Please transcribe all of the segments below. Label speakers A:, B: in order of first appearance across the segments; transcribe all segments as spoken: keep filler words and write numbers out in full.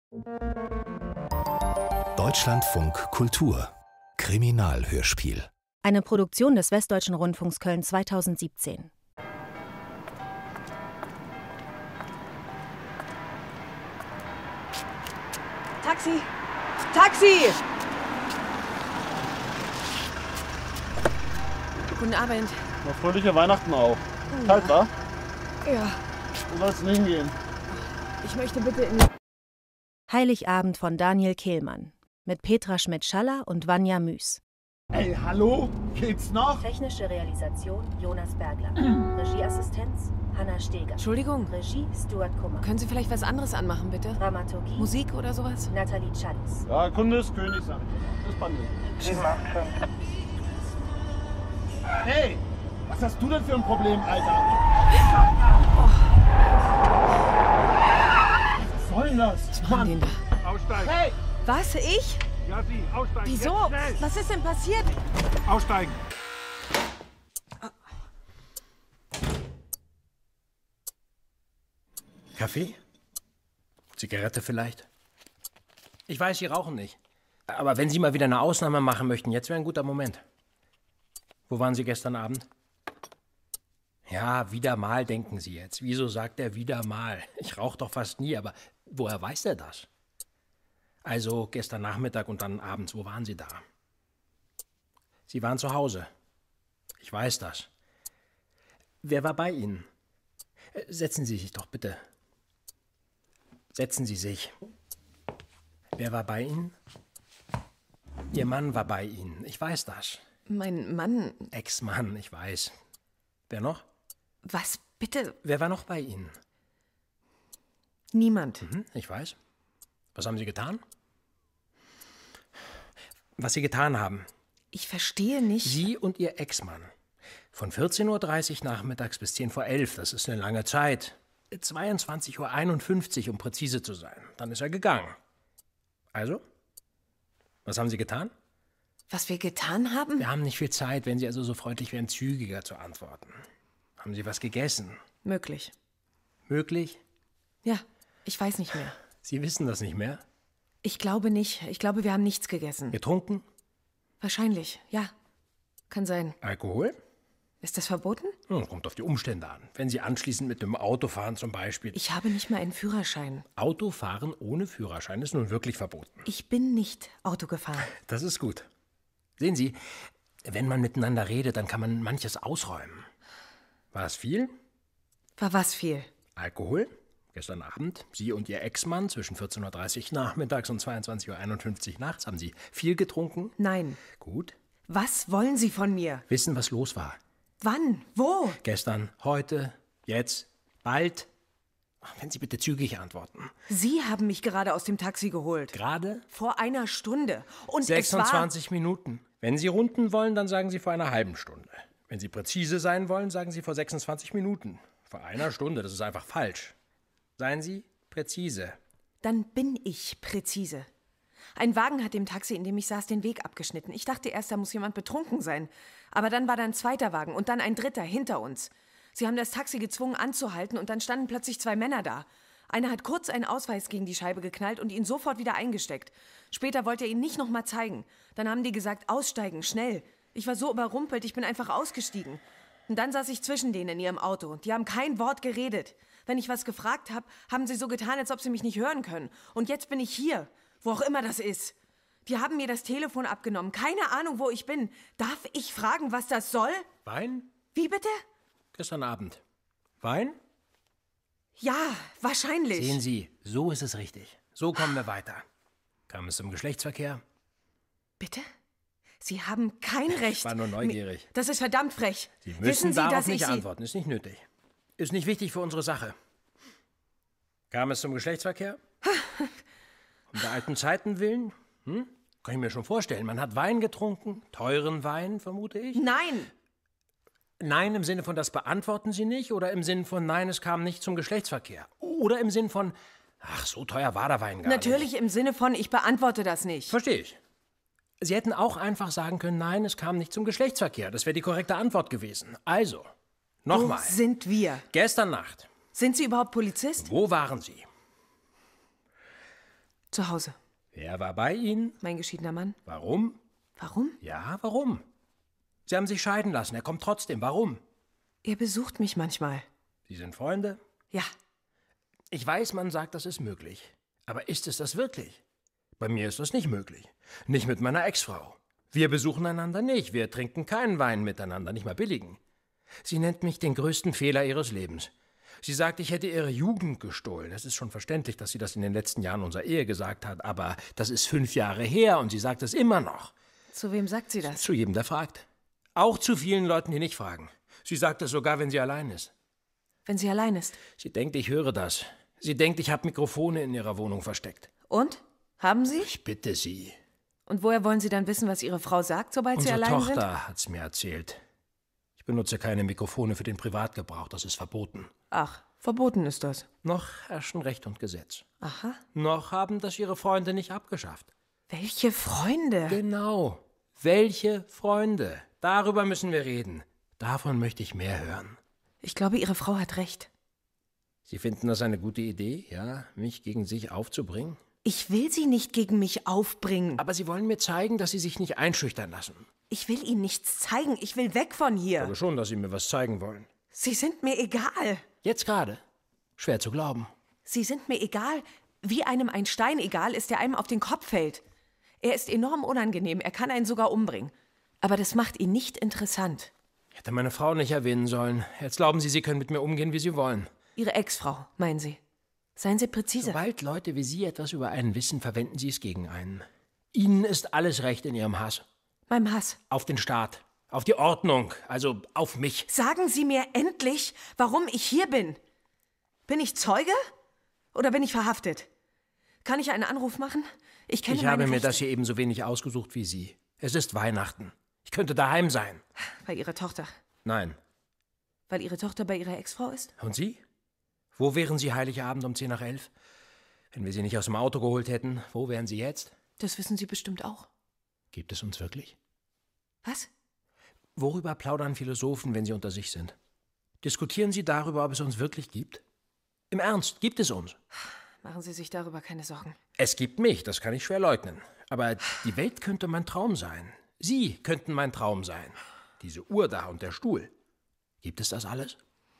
A: Deutschlandfunk Kultur Kriminalhörspiel.
B: Eine Produktion des Westdeutschen Rundfunks Köln zweitausendsiebzehn.
C: Taxi! Taxi! Guten Abend.
D: Na, fröhliche Weihnachten auch. Kalt, wa?
C: Ja,
D: Wo soll's denn hingehen?
C: ich möchte bitte in...
B: Heiligabend von Daniel Kehlmann mit Petra Schmidt-Schaller und Vanja Müß.
E: Ey, hallo? Geht's noch?
B: Technische Realisation Jonas Bergler. Regieassistenz Hanna Steger.
C: Entschuldigung,
B: Regie Stuart Kummer.
C: können Sie vielleicht was anderes anmachen, bitte?
B: Dramaturgie
C: Musik oder sowas?
B: Nathalie Challis.
D: Ja, Kunde ist König, sag ich. Das Band.
E: Hey, was hast du denn für ein Problem, Alter? Was soll denn das?
C: Was machen die denn da?
F: Aussteigen.
E: Hey!
C: Was, ich?
F: Ja, Sie, aussteigen.
C: Wieso?
F: Jetzt schnell.
C: Was ist denn passiert?
F: Aussteigen.
G: Kaffee? Zigarette vielleicht? Ich weiß, Sie rauchen nicht. Aber wenn Sie mal wieder eine Ausnahme machen möchten, jetzt wäre ein guter Moment. Wo waren Sie gestern Abend? Ja, wieder mal, denken Sie jetzt. Wieso sagt er wieder mal? Ich rauche doch fast nie, aber woher weiß er das? Also gestern Nachmittag und dann abends, wo waren Sie da? Sie waren zu Hause. Ich weiß das. Wer war bei Ihnen? Setzen Sie sich doch bitte. Setzen Sie sich. Wer war bei Ihnen? Ihr Mann war bei Ihnen. Ich weiß das.
C: Mein Mann...
G: Ex-Mann, ich weiß. Wer noch?
C: Was, bitte?
G: Wer war noch bei Ihnen?
C: Niemand.
G: Mhm, ich weiß. Was haben Sie getan? Was Sie getan haben.
C: Ich verstehe nicht...
G: Sie und Ihr Ex-Mann. Von vierzehn Uhr dreißig nachmittags bis zehn vor elf, das ist eine lange Zeit. zweiundzwanzig Uhr einundfünfzig, um präzise zu sein. Dann ist er gegangen. Also? Was haben Sie getan?
C: Was wir getan haben?
G: Wir haben nicht viel Zeit, wenn Sie also so freundlich wären, zügiger zu antworten. Haben Sie was gegessen?
C: Möglich.
G: Möglich?
C: Ja, ich weiß nicht mehr.
G: Sie wissen das nicht mehr?
C: Ich glaube nicht. Ich glaube, wir haben nichts gegessen.
G: Getrunken?
C: Wahrscheinlich, ja. Kann sein.
G: Alkohol?
C: Ist das verboten?
G: Hm, kommt auf die Umstände an. Wenn Sie anschließend mit dem Auto fahren zum Beispiel.
C: Ich habe nicht mal einen Führerschein.
G: Autofahren ohne Führerschein ist nun wirklich verboten.
C: Ich bin nicht Auto gefahren.
G: Das ist gut. Sehen Sie, wenn man miteinander redet, dann kann man manches ausräumen. War es viel?
C: War was viel?
G: Alkohol? Gestern Abend, Sie und Ihr Ex-Mann zwischen vierzehn Uhr dreißig nachmittags und zweiundzwanzig Uhr einundfünfzig nachts. Haben Sie viel getrunken?
C: Nein.
G: Gut.
C: Was wollen Sie von mir?
G: Wissen, was los war?
C: Wann? Wo?
G: Gestern, heute, jetzt, bald. Ach, wenn Sie bitte zügig antworten.
C: Sie haben mich gerade aus dem Taxi geholt.
G: Gerade?
C: Vor einer Stunde. Und
G: sechsundzwanzig
C: es war...
G: Minuten. Wenn Sie runden wollen, dann sagen Sie vor einer halben Stunde. Wenn Sie präzise sein wollen, sagen Sie vor sechsundzwanzig Minuten. Vor einer Stunde, das ist einfach falsch. Seien Sie präzise.
C: Dann bin ich präzise. Ein Wagen hat dem Taxi, in dem ich saß, den Weg abgeschnitten. Ich dachte erst, da muss jemand betrunken sein. Aber dann war da ein zweiter Wagen und dann ein dritter hinter uns. Sie haben das Taxi gezwungen anzuhalten und dann standen plötzlich zwei Männer da. Einer hat kurz einen Ausweis gegen die Scheibe geknallt und ihn sofort wieder eingesteckt. Später wollte er ihn nicht noch mal zeigen. Dann haben die gesagt, aussteigen, schnell. Ich war so überrumpelt, ich bin einfach ausgestiegen. Und dann saß ich zwischen denen in ihrem Auto. Die haben kein Wort geredet. Wenn ich was gefragt habe, haben sie so getan, als ob sie mich nicht hören können. Und jetzt bin ich hier, wo auch immer das ist. Die haben mir das Telefon abgenommen. Keine Ahnung, wo ich bin. Darf ich fragen, was das soll?
G: Wein?
C: Wie bitte?
G: Gestern Abend. Wein?
C: Ja, wahrscheinlich.
G: Sehen Sie, so ist es richtig. So kommen wir weiter. Kam es zum Geschlechtsverkehr?
C: Bitte? Sie haben kein Recht.
G: Ich war nur neugierig.
C: Das ist verdammt frech.
G: Sie müssen
C: Wissen Sie,
G: darauf
C: dass
G: nicht
C: ich Sie...
G: antworten. Ist nicht nötig. Ist nicht wichtig für unsere Sache. Kam es zum Geschlechtsverkehr? Um der alten Zeiten willen? Hm? Kann ich mir schon vorstellen. Man hat Wein getrunken. Teuren Wein, vermute ich.
C: Nein.
G: Nein im Sinne von, das beantworten Sie nicht? Oder im Sinne von, nein, es kam nicht zum Geschlechtsverkehr? Oder im Sinne von, ach, so teuer war der Wein gar
C: Natürlich
G: nicht.
C: im Sinne von, ich beantworte das nicht.
G: Verstehe ich. Sie hätten auch einfach sagen können, nein, es kam nicht zum Geschlechtsverkehr. Das wäre die korrekte Antwort gewesen. Also, nochmal.
C: Wo sind wir?
G: Gestern Nacht.
C: Sind Sie überhaupt Polizist?
G: Wo waren Sie?
C: Zu Hause.
G: Wer war bei Ihnen?
C: Mein geschiedener Mann.
G: Warum?
C: Warum?
G: Ja, warum? Sie haben sich scheiden lassen. Er kommt trotzdem. Warum?
C: Er besucht mich manchmal.
G: Sie sind Freunde?
C: Ja.
G: Ich weiß, man sagt, das ist möglich. Aber ist es das wirklich? Bei mir ist das nicht möglich. Nicht mit meiner Ex-Frau. Wir besuchen einander nicht. Wir trinken keinen Wein miteinander, nicht mal billigen. Sie nennt mich den größten Fehler ihres Lebens. Sie sagt, ich hätte ihre Jugend gestohlen. Es ist schon verständlich, dass sie das in den letzten Jahren unserer Ehe gesagt hat, aber das ist fünf Jahre her und sie sagt es immer noch.
C: Zu wem sagt sie das?
G: Zu jedem, der fragt. Auch zu vielen Leuten, die nicht fragen. Sie sagt es sogar, wenn sie allein ist.
C: Wenn sie allein ist?
G: Sie denkt, ich höre das. Sie denkt, ich habe Mikrofone in ihrer Wohnung versteckt.
C: Und? Haben Sie?
G: Ich bitte Sie.
C: Und woher wollen Sie dann wissen, was Ihre Frau sagt, sobald
G: Unsere
C: Sie allein sind?
G: Unsere Tochter hat's mir erzählt. Ich benutze keine Mikrofone für den Privatgebrauch, das ist verboten.
C: Ach, verboten ist das.
G: Noch herrschen Recht und Gesetz.
C: Aha.
G: Noch haben das Ihre Freunde nicht abgeschafft.
C: Welche Freunde?
G: Genau. Welche Freunde? Darüber müssen wir reden. Davon möchte ich mehr hören.
C: Ich glaube, Ihre Frau hat recht.
G: Sie finden das eine gute Idee, ja, mich gegen sich aufzubringen?
C: Ich will Sie nicht gegen mich aufbringen.
G: Aber Sie wollen mir zeigen, dass Sie sich nicht einschüchtern lassen.
C: Ich will Ihnen nichts zeigen. Ich will weg von hier.
G: Ich glaube schon, dass Sie mir was zeigen wollen.
C: Sie sind mir egal.
G: Jetzt gerade? Schwer zu glauben.
C: Sie sind mir egal, wie einem ein Stein egal ist, der einem auf den Kopf fällt. Er ist enorm unangenehm. Er kann einen sogar umbringen. Aber das macht ihn nicht interessant.
G: Ich hätte meine Frau nicht erwähnen sollen. Jetzt glauben Sie, Sie können mit mir umgehen, wie Sie wollen.
C: Ihre Ex-Frau, meinen Sie? Seien Sie präzise.
G: Sobald Leute wie Sie etwas über einen wissen, verwenden Sie es gegen einen. Ihnen ist alles recht in Ihrem Hass.
C: Meinem Hass?
G: Auf den Staat, auf die Ordnung, also auf mich.
C: Sagen Sie mir endlich, warum ich hier bin. Bin ich Zeuge oder bin ich verhaftet? Kann ich einen Anruf machen? Ich kenne
G: Ich
C: meine
G: habe mir
C: Rechte.
G: das hier ebenso wenig ausgesucht wie Sie. Es ist Weihnachten. Ich könnte daheim sein.
C: Bei Ihrer Tochter.
G: Nein.
C: Weil Ihre Tochter bei Ihrer Ex-Frau ist?
G: Und Sie? Wo wären Sie Heiligabend um zehn nach elf? Wenn wir Sie nicht aus dem Auto geholt hätten, wo wären Sie jetzt?
C: Das wissen Sie bestimmt auch.
G: Gibt es uns wirklich?
C: Was?
G: Worüber plaudern Philosophen, wenn sie unter sich sind? Diskutieren sie darüber, ob es uns wirklich gibt? Im Ernst, gibt es uns?
C: Machen Sie sich darüber keine Sorgen.
G: Es gibt mich, das kann ich schwer leugnen. Aber die Welt könnte mein Traum sein. Sie könnten mein Traum sein. Diese Uhr da und der Stuhl. Gibt es das alles?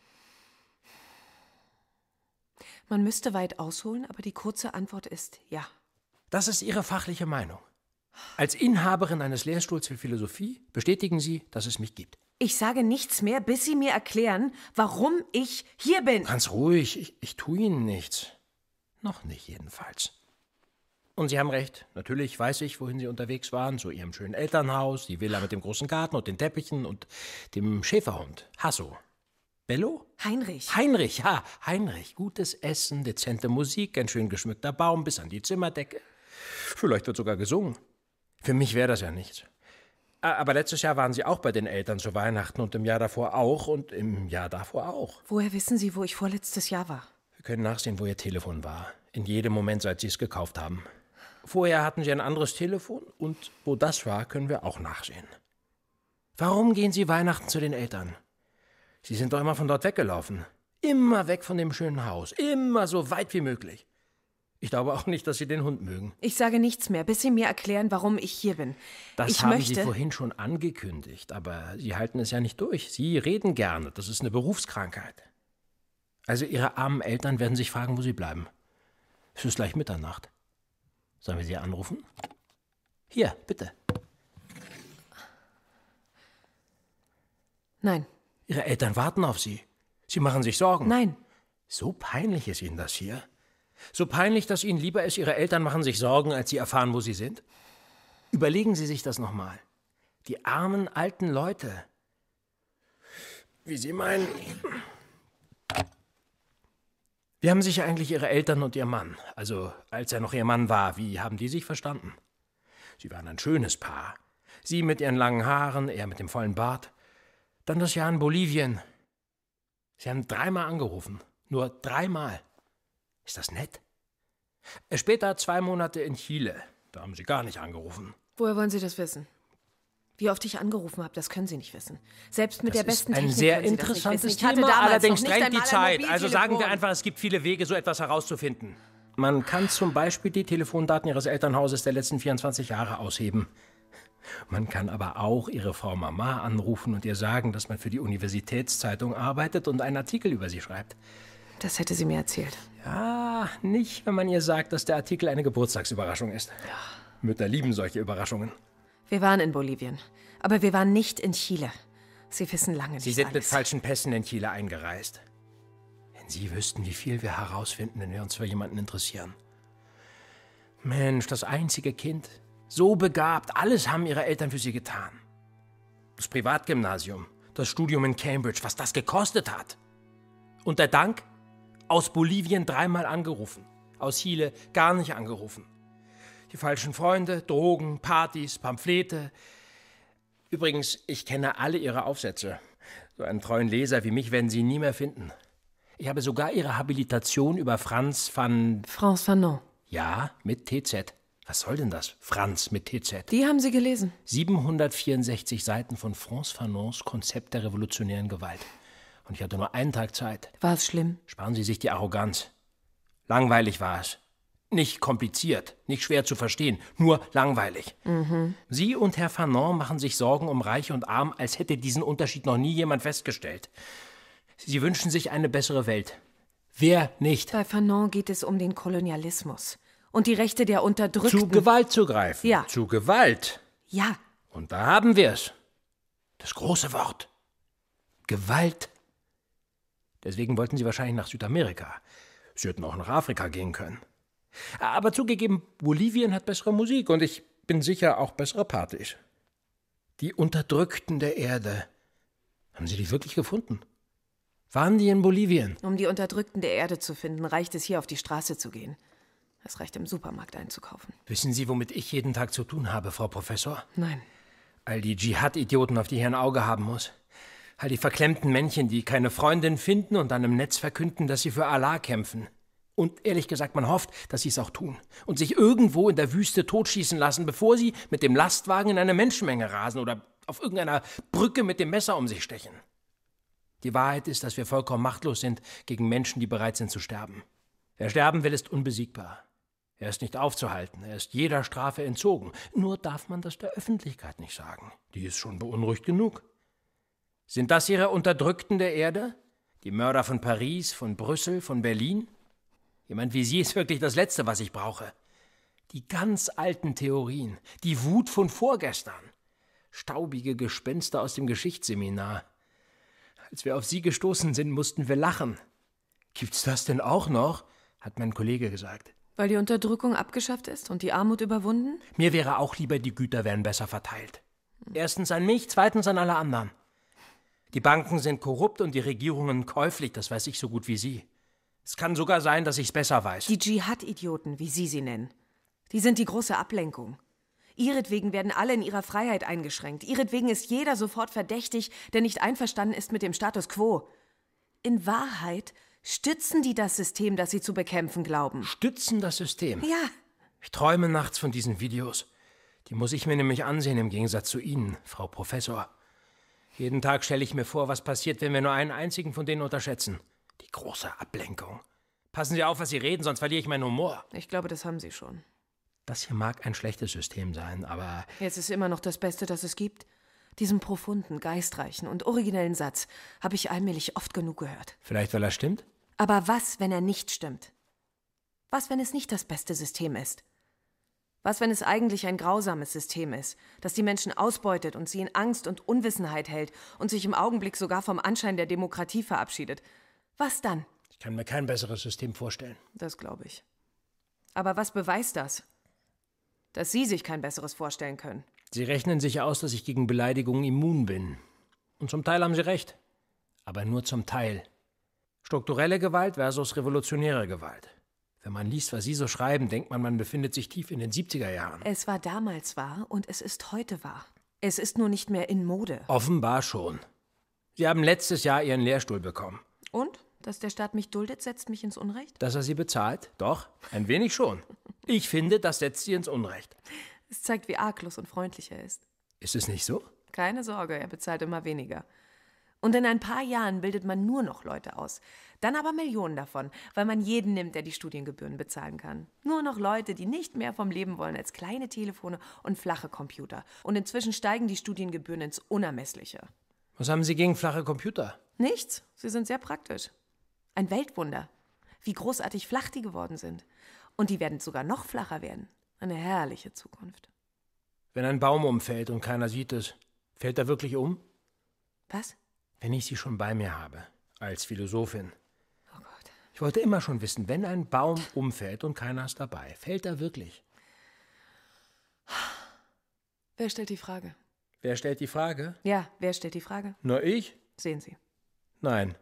C: Man müsste weit ausholen, aber die kurze Antwort ist ja.
G: Das ist Ihre fachliche Meinung. Als Inhaberin eines Lehrstuhls für Philosophie bestätigen Sie, dass es mich gibt.
C: Ich sage nichts mehr, bis Sie mir erklären, warum ich hier bin.
G: Ganz ruhig, ich, ich tue Ihnen nichts. Noch nicht jedenfalls. Und Sie haben recht. Natürlich weiß ich, wohin Sie unterwegs waren. Zu Ihrem schönen Elternhaus, die Villa mit dem großen Garten und den Teppichen und dem Schäferhund. Hasso. Bello?
C: Heinrich.
G: Heinrich, ja, Heinrich. Gutes Essen, dezente Musik, ein schön geschmückter Baum bis an die Zimmerdecke. Vielleicht wird sogar gesungen. Für mich wäre das ja nichts. Aber letztes Jahr waren Sie auch bei den Eltern zu Weihnachten und im Jahr davor auch und im Jahr davor auch.
C: Woher wissen Sie, wo ich vorletztes Jahr war?
G: Wir können nachsehen, wo Ihr Telefon war. In jedem Moment, seit Sie es gekauft haben. Vorher hatten Sie ein anderes Telefon und wo das war, können wir auch nachsehen. Warum gehen Sie Weihnachten zu den Eltern? Sie sind doch immer von dort weggelaufen. Immer weg von dem schönen Haus. Immer so weit wie möglich. Ich glaube auch nicht, dass Sie den Hund mögen.
C: Ich sage nichts mehr, bis Sie mir erklären, warum ich hier bin.
G: Das
C: ich
G: haben
C: möchte...
G: Sie vorhin schon angekündigt, aber Sie halten es ja nicht durch. Sie reden gerne. Das ist eine Berufskrankheit. Also Ihre armen Eltern werden sich fragen, wo Sie bleiben. Es ist gleich Mitternacht. Sollen wir Sie anrufen? Hier, bitte.
C: Nein.
G: Ihre Eltern warten auf Sie. Sie machen sich Sorgen.
C: Nein.
G: So peinlich ist Ihnen das hier. So peinlich, dass Ihnen lieber ist, Ihre Eltern machen sich Sorgen, als Sie erfahren, wo Sie sind. Überlegen Sie sich das nochmal. Die armen, alten Leute. Wie Sie meinen... Wie haben sich eigentlich Ihre Eltern und Ihr Mann, also als er noch Ihr Mann war, wie haben die sich verstanden? Sie waren ein schönes Paar. Sie mit Ihren langen Haaren, er mit dem vollen Bart. Dann das Jahr in Bolivien. Sie haben dreimal angerufen. Nur dreimal. Ist das nett? Später zwei Monate in Chile. Da haben Sie gar nicht angerufen.
C: Woher wollen Sie das wissen? Wie oft ich angerufen habe, das können Sie nicht wissen. Selbst mit
G: Das
C: der besten
G: ist ein
C: Technik
G: sehr
C: können Sie das nicht
G: interessantes
C: wissen. Ich hatte
G: Thema,
C: damals
G: allerdings
C: noch nicht
G: drängt die
C: einmal ein
G: Zeit. Also sagen wir
C: Mobiltelefon.
G: einfach, es gibt viele Wege, so etwas herauszufinden. Man kann zum Beispiel die Telefondaten Ihres Elternhauses der letzten vierundzwanzig Jahre ausheben. Man kann aber auch Ihre Frau Mama anrufen und ihr sagen, dass man für die Universitätszeitung arbeitet und einen Artikel über sie schreibt.
C: Das hätte sie mir erzählt.
G: Ja, nicht, wenn man ihr sagt, dass der Artikel eine Geburtstagsüberraschung ist. Ja. Mütter lieben solche Überraschungen.
C: Wir waren in Bolivien, aber wir waren nicht in Chile. Sie wissen lange nicht
G: Sie sind
C: alles.
G: mit falschen Pässen in Chile eingereist. Wenn Sie wüssten, wie viel wir herausfinden, wenn wir uns für jemanden interessieren. Mensch, das einzige Kind. So begabt, alles haben ihre Eltern für sie getan. Das Privatgymnasium, das Studium in Cambridge, was das gekostet hat. Und der Dank? Aus Bolivien dreimal angerufen, aus Chile gar nicht angerufen. Die falschen Freunde, Drogen, Partys, Pamphlete. Übrigens, ich kenne alle ihre Aufsätze. So einen treuen Leser wie mich werden Sie nie mehr finden. Ich habe sogar ihre Habilitation über Franz van...
C: Frans Fanon.
G: Ja, mit T Z. Was soll denn das? Franz mit T Z.
C: Die haben Sie gelesen?
G: siebenhundertvierundsechzig Seiten von Frans Fanons Konzept der revolutionären Gewalt. Und ich hatte nur einen Tag Zeit.
C: War es schlimm?
G: Sparen Sie sich die Arroganz. Langweilig war es. Nicht kompliziert, nicht schwer zu verstehen, nur langweilig.
C: Mhm.
G: Sie und Herr Fanon machen sich Sorgen um Reich und Arm, als hätte diesen Unterschied noch nie jemand festgestellt. Sie wünschen sich eine bessere Welt. Wer nicht?
C: Bei Fanon geht es um den Kolonialismus und die Rechte der Unterdrückten.
G: Zu Gewalt zu greifen.
C: Ja.
G: Zu Gewalt.
C: Ja.
G: Und da haben wir es. Das große Wort. Gewalt. Deswegen wollten Sie wahrscheinlich nach Südamerika. Sie hätten auch nach Afrika gehen können. Aber zugegeben, Bolivien hat bessere Musik und ich bin sicher auch bessere Partys. Die Unterdrückten der Erde. Haben Sie die wirklich gefunden? Waren die in Bolivien?
C: Um die Unterdrückten der Erde zu finden, reicht es, hier auf die Straße zu gehen. Es reicht, im Supermarkt einzukaufen.
G: Wissen Sie, womit ich jeden Tag zu tun habe, Frau Professor?
C: Nein.
G: All die Dschihad-Idioten, auf die ich ein Auge haben muss. All die verklemmten Männchen, die keine Freundin finden und dann im Netz verkünden, dass sie für Allah kämpfen. Und ehrlich gesagt, man hofft, dass sie es auch tun. Und sich irgendwo in der Wüste totschießen lassen, bevor sie mit dem Lastwagen in eine Menschenmenge rasen oder auf irgendeiner Brücke mit dem Messer um sich stechen. Die Wahrheit ist, dass wir vollkommen machtlos sind gegen Menschen, die bereit sind zu sterben. Wer sterben will, ist unbesiegbar. Er ist nicht aufzuhalten, er ist jeder Strafe entzogen. Nur darf man das der Öffentlichkeit nicht sagen. Die ist schon beunruhigt genug. Sind das Ihre Unterdrückten der Erde? Die Mörder von Paris, von Brüssel, von Berlin? Jemand wie Sie ist wirklich das Letzte, was ich brauche. Die ganz alten Theorien, die Wut von vorgestern. Staubige Gespenster aus dem Geschichtsseminar. Als wir auf Sie gestoßen sind, mussten wir lachen. Gibt's das denn auch noch? Hat mein Kollege gesagt.
C: Weil die Unterdrückung abgeschafft ist und die Armut überwunden?
G: Mir wäre auch lieber, die Güter wären besser verteilt. Erstens an mich, zweitens an alle anderen. Die Banken sind korrupt und die Regierungen käuflich, das weiß ich so gut wie Sie. Es kann sogar sein, dass ich's besser weiß.
C: Die Dschihad-Idioten, wie Sie sie nennen, die sind die große Ablenkung. Ihretwegen werden alle in ihrer Freiheit eingeschränkt. Ihretwegen ist jeder sofort verdächtig, der nicht einverstanden ist mit dem Status quo. In Wahrheit stützen die das System, das sie zu bekämpfen glauben.
G: Stützen das System?
C: Ja.
G: Ich träume nachts von diesen Videos. Die muss ich mir nämlich ansehen, im Gegensatz zu Ihnen, Frau Professor. Jeden Tag stelle ich mir vor, was passiert, wenn wir nur einen einzigen von denen unterschätzen. Die große Ablenkung. Passen Sie auf, was Sie reden, sonst verliere ich meinen Humor.
C: Ich glaube, das haben Sie schon.
G: Das hier mag ein schlechtes System sein, aber...
C: Jetzt ist immer noch das Beste, das es gibt. Diesen profunden, geistreichen und originellen Satz habe ich allmählich oft genug gehört.
G: Vielleicht, weil er stimmt?
C: Aber was, wenn er nicht stimmt? Was, wenn es nicht das beste System ist? Was, wenn es eigentlich ein grausames System ist, das die Menschen ausbeutet und sie in Angst und Unwissenheit hält und sich im Augenblick sogar vom Anschein der Demokratie verabschiedet? Was dann?
G: Ich kann mir kein besseres System vorstellen.
C: Das glaube ich. Aber was beweist das? Dass Sie sich kein besseres vorstellen können.
G: Sie rechnen sich aus, dass ich gegen Beleidigungen immun bin. Und zum Teil haben Sie recht. Aber nur zum Teil. Strukturelle Gewalt versus revolutionäre Gewalt. Wenn man liest, was Sie so schreiben, denkt man, man befindet sich tief in den siebziger Jahren.
C: Es war damals wahr und es ist heute wahr. Es ist nur nicht mehr in Mode.
G: Offenbar schon. Sie haben letztes Jahr Ihren Lehrstuhl bekommen.
C: Und? Dass der Staat mich duldet, setzt mich ins Unrecht?
G: Dass er Sie bezahlt? Doch, ein wenig schon. Ich finde, das setzt Sie ins Unrecht.
C: Es zeigt, wie arglos und freundlich er ist.
G: Ist es nicht so?
C: Keine Sorge, er bezahlt immer weniger. Und in ein paar Jahren bildet man nur noch Leute aus. Dann aber Millionen davon, weil man jeden nimmt, der die Studiengebühren bezahlen kann. Nur noch Leute, die nicht mehr vom Leben wollen als kleine Telefone und flache Computer. Und inzwischen steigen die Studiengebühren ins Unermessliche.
G: Was haben Sie gegen flache Computer?
C: Nichts. Sie sind sehr praktisch. Ein Weltwunder. Wie großartig flach die geworden sind. Und die werden sogar noch flacher werden. Eine herrliche Zukunft.
G: Wenn ein Baum umfällt und keiner sieht es, fällt er wirklich um?
C: Was?
G: Wenn ich Sie schon bei mir habe, als Philosophin.
C: Oh Gott.
G: Ich wollte immer schon wissen, wenn ein Baum umfällt und keiner ist dabei, fällt er wirklich?
C: Wer stellt die Frage?
G: Wer stellt die Frage?
C: Ja, wer stellt die Frage?
G: Nur ich?
C: Sehen Sie.
G: Nein.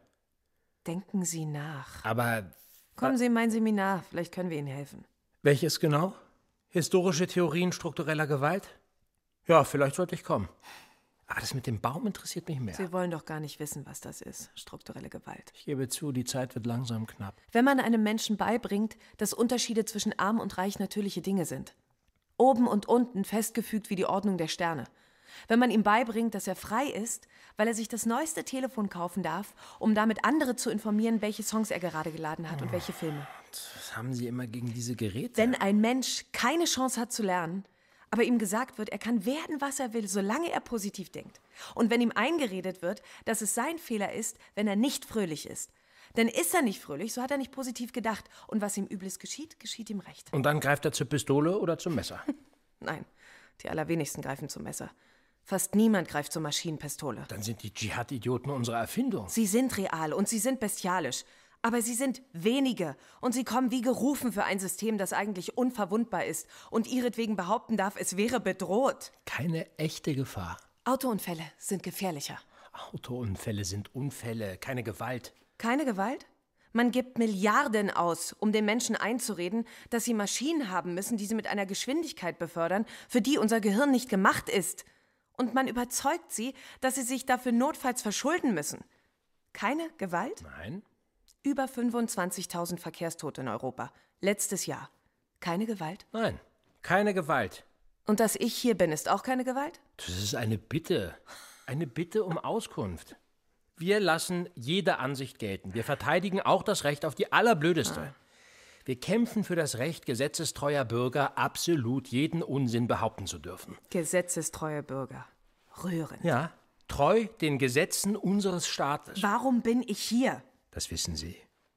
C: Denken Sie nach.
G: Aber
C: Kommen Sie in mein Seminar, vielleicht können wir Ihnen helfen.
G: welches genau? Historische Theorien struktureller Gewalt? Ja, vielleicht sollte ich kommen. Aber das mit dem Baum interessiert mich mehr.
C: Sie wollen doch gar nicht wissen, was das ist, strukturelle Gewalt.
G: Ich gebe zu, die Zeit wird langsam knapp.
C: Wenn man einem Menschen beibringt, dass Unterschiede zwischen arm und reich natürliche Dinge sind. Oben und unten festgefügt wie die Ordnung der Sterne. Wenn man ihm beibringt, dass er frei ist, weil er sich das neueste Telefon kaufen darf, um damit andere zu informieren, welche Songs er gerade geladen hat und welche Filme.
G: Was haben Sie immer gegen diese Geräte?
C: Wenn ein Mensch keine Chance hat zu lernen, aber ihm gesagt wird, er kann werden, was er will, solange er positiv denkt. Und wenn ihm eingeredet wird, dass es sein Fehler ist, wenn er nicht fröhlich ist. Denn ist er nicht fröhlich, so hat er nicht positiv gedacht. Und was ihm Übles geschieht, geschieht ihm recht.
G: Und dann greift er zur Pistole oder zum Messer?
C: Nein, die allerwenigsten greifen zum Messer. Fast niemand greift zur Maschinenpistole.
G: Dann sind die Dschihad-Idioten unsere Erfindung.
C: Sie sind real und sie sind bestialisch. Aber sie sind wenige und sie kommen wie gerufen für ein System, das eigentlich unverwundbar ist und ihretwegen behaupten darf, es wäre bedroht.
G: Keine echte Gefahr.
C: Autounfälle sind gefährlicher.
G: Autounfälle sind Unfälle, keine Gewalt.
C: Keine Gewalt? Man gibt Milliarden aus, um den Menschen einzureden, dass sie Maschinen haben müssen, die sie mit einer Geschwindigkeit befördern, für die unser Gehirn nicht gemacht ist. Und man überzeugt sie, dass sie sich dafür notfalls verschulden müssen. Keine Gewalt?
G: Nein.
C: Über fünfundzwanzigtausend Verkehrstote in Europa. Letztes Jahr. Keine Gewalt?
G: Nein, keine Gewalt.
C: Und dass ich hier bin, ist auch keine Gewalt?
G: Das ist eine Bitte. Eine Bitte um Auskunft. Wir lassen jede Ansicht gelten. Wir verteidigen auch das Recht auf die allerblödeste. Ah. Wir kämpfen für das Recht gesetzestreuer Bürger, absolut jeden Unsinn behaupten zu dürfen.
C: Gesetzestreuer Bürger. Rührend.
G: Ja, treu den Gesetzen unseres Staates.
C: Warum bin ich hier?
G: Das wissen Sie.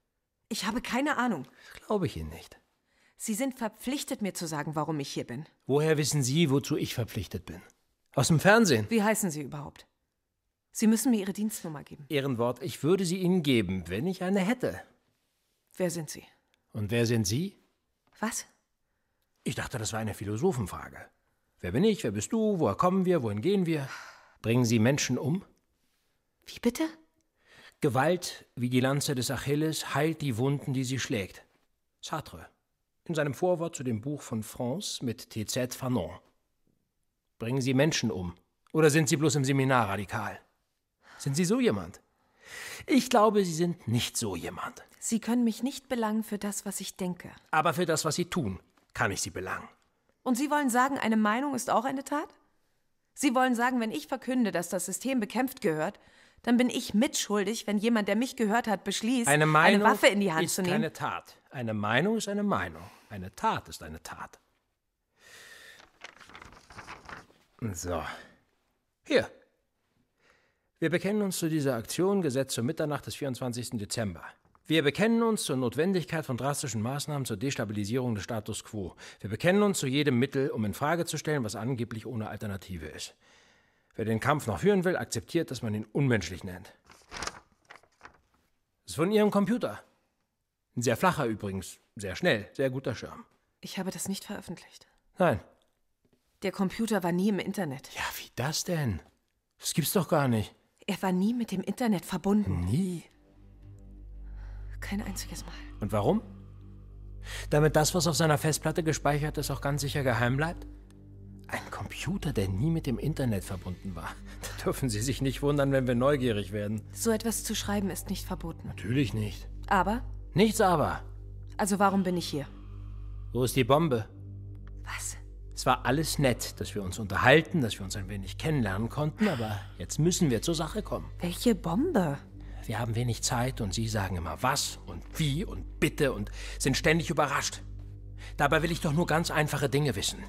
C: Ich habe keine Ahnung.
G: Das glaube ich Ihnen nicht.
C: Sie sind verpflichtet, mir zu sagen, warum ich hier bin.
G: Woher wissen Sie, wozu ich verpflichtet bin? Aus dem Fernsehen.
C: Wie heißen Sie überhaupt? Sie müssen mir Ihre Dienstnummer geben.
G: Ehrenwort, ich würde sie Ihnen geben, wenn ich eine hätte.
C: Wer sind Sie?
G: Und wer sind Sie?
C: Was?
G: Ich dachte, das war eine Philosophenfrage. Wer bin ich, wer bist du, woher kommen wir, wohin gehen wir? Bringen Sie Menschen um?
C: Wie bitte?
G: Gewalt, wie die Lanze des Achilles, heilt die Wunden, die sie schlägt. Sartre, in seinem Vorwort zu dem Buch von France mit T Z Fanon. Bringen Sie Menschen um? Oder sind Sie bloß im Seminar radikal? Sind Sie so jemand? Ich glaube, Sie sind nicht so jemand.
C: Sie können mich nicht belangen für das, was ich denke.
G: Aber für das, was Sie tun, kann ich Sie belangen.
C: Und Sie wollen sagen, eine Meinung ist auch eine Tat? Sie wollen sagen, wenn ich verkünde, dass das System bekämpft gehört, dann bin ich mitschuldig, wenn jemand, der mich gehört hat, beschließt,
G: eine, Meinung
C: eine Waffe in die Hand
G: ist
C: zu nehmen.
G: Keine Tat. Eine Meinung ist eine Meinung. Eine Tat ist eine Tat. So. Hier. Wir bekennen uns zu dieser Aktion, Gesetz zur Mitternacht des vierundzwanzigsten Dezember. Wir bekennen uns zur Notwendigkeit von drastischen Maßnahmen zur Destabilisierung des Status quo. Wir bekennen uns zu jedem Mittel, um in Frage zu stellen, was angeblich ohne Alternative ist. Wer den Kampf noch führen will, akzeptiert, dass man ihn unmenschlich nennt. Das ist von Ihrem Computer. Ein sehr flacher übrigens, sehr schnell, sehr guter Schirm.
C: Ich habe das nicht veröffentlicht.
G: Nein.
C: Der Computer war nie im Internet.
G: Ja, wie das denn? Das gibt's doch gar nicht.
C: Er war nie mit dem Internet verbunden.
G: Nie?
C: Kein einziges Mal.
G: Und warum? Damit das, was auf seiner Festplatte gespeichert ist, auch ganz sicher geheim bleibt? Ein Computer, der nie mit dem Internet verbunden war. Da dürfen Sie sich nicht wundern, wenn wir neugierig werden.
C: So etwas zu schreiben ist nicht verboten.
G: Natürlich nicht.
C: Aber?
G: Nichts aber.
C: Also warum bin ich hier?
G: Wo ist die Bombe?
C: Was?
G: Es war alles nett, dass wir uns unterhalten, dass wir uns ein wenig kennenlernen konnten, aber jetzt müssen wir zur Sache kommen.
C: Welche Bombe?
G: Wir haben wenig Zeit und Sie sagen immer was und wie und bitte und sind ständig überrascht. Dabei will ich doch nur ganz einfache Dinge wissen.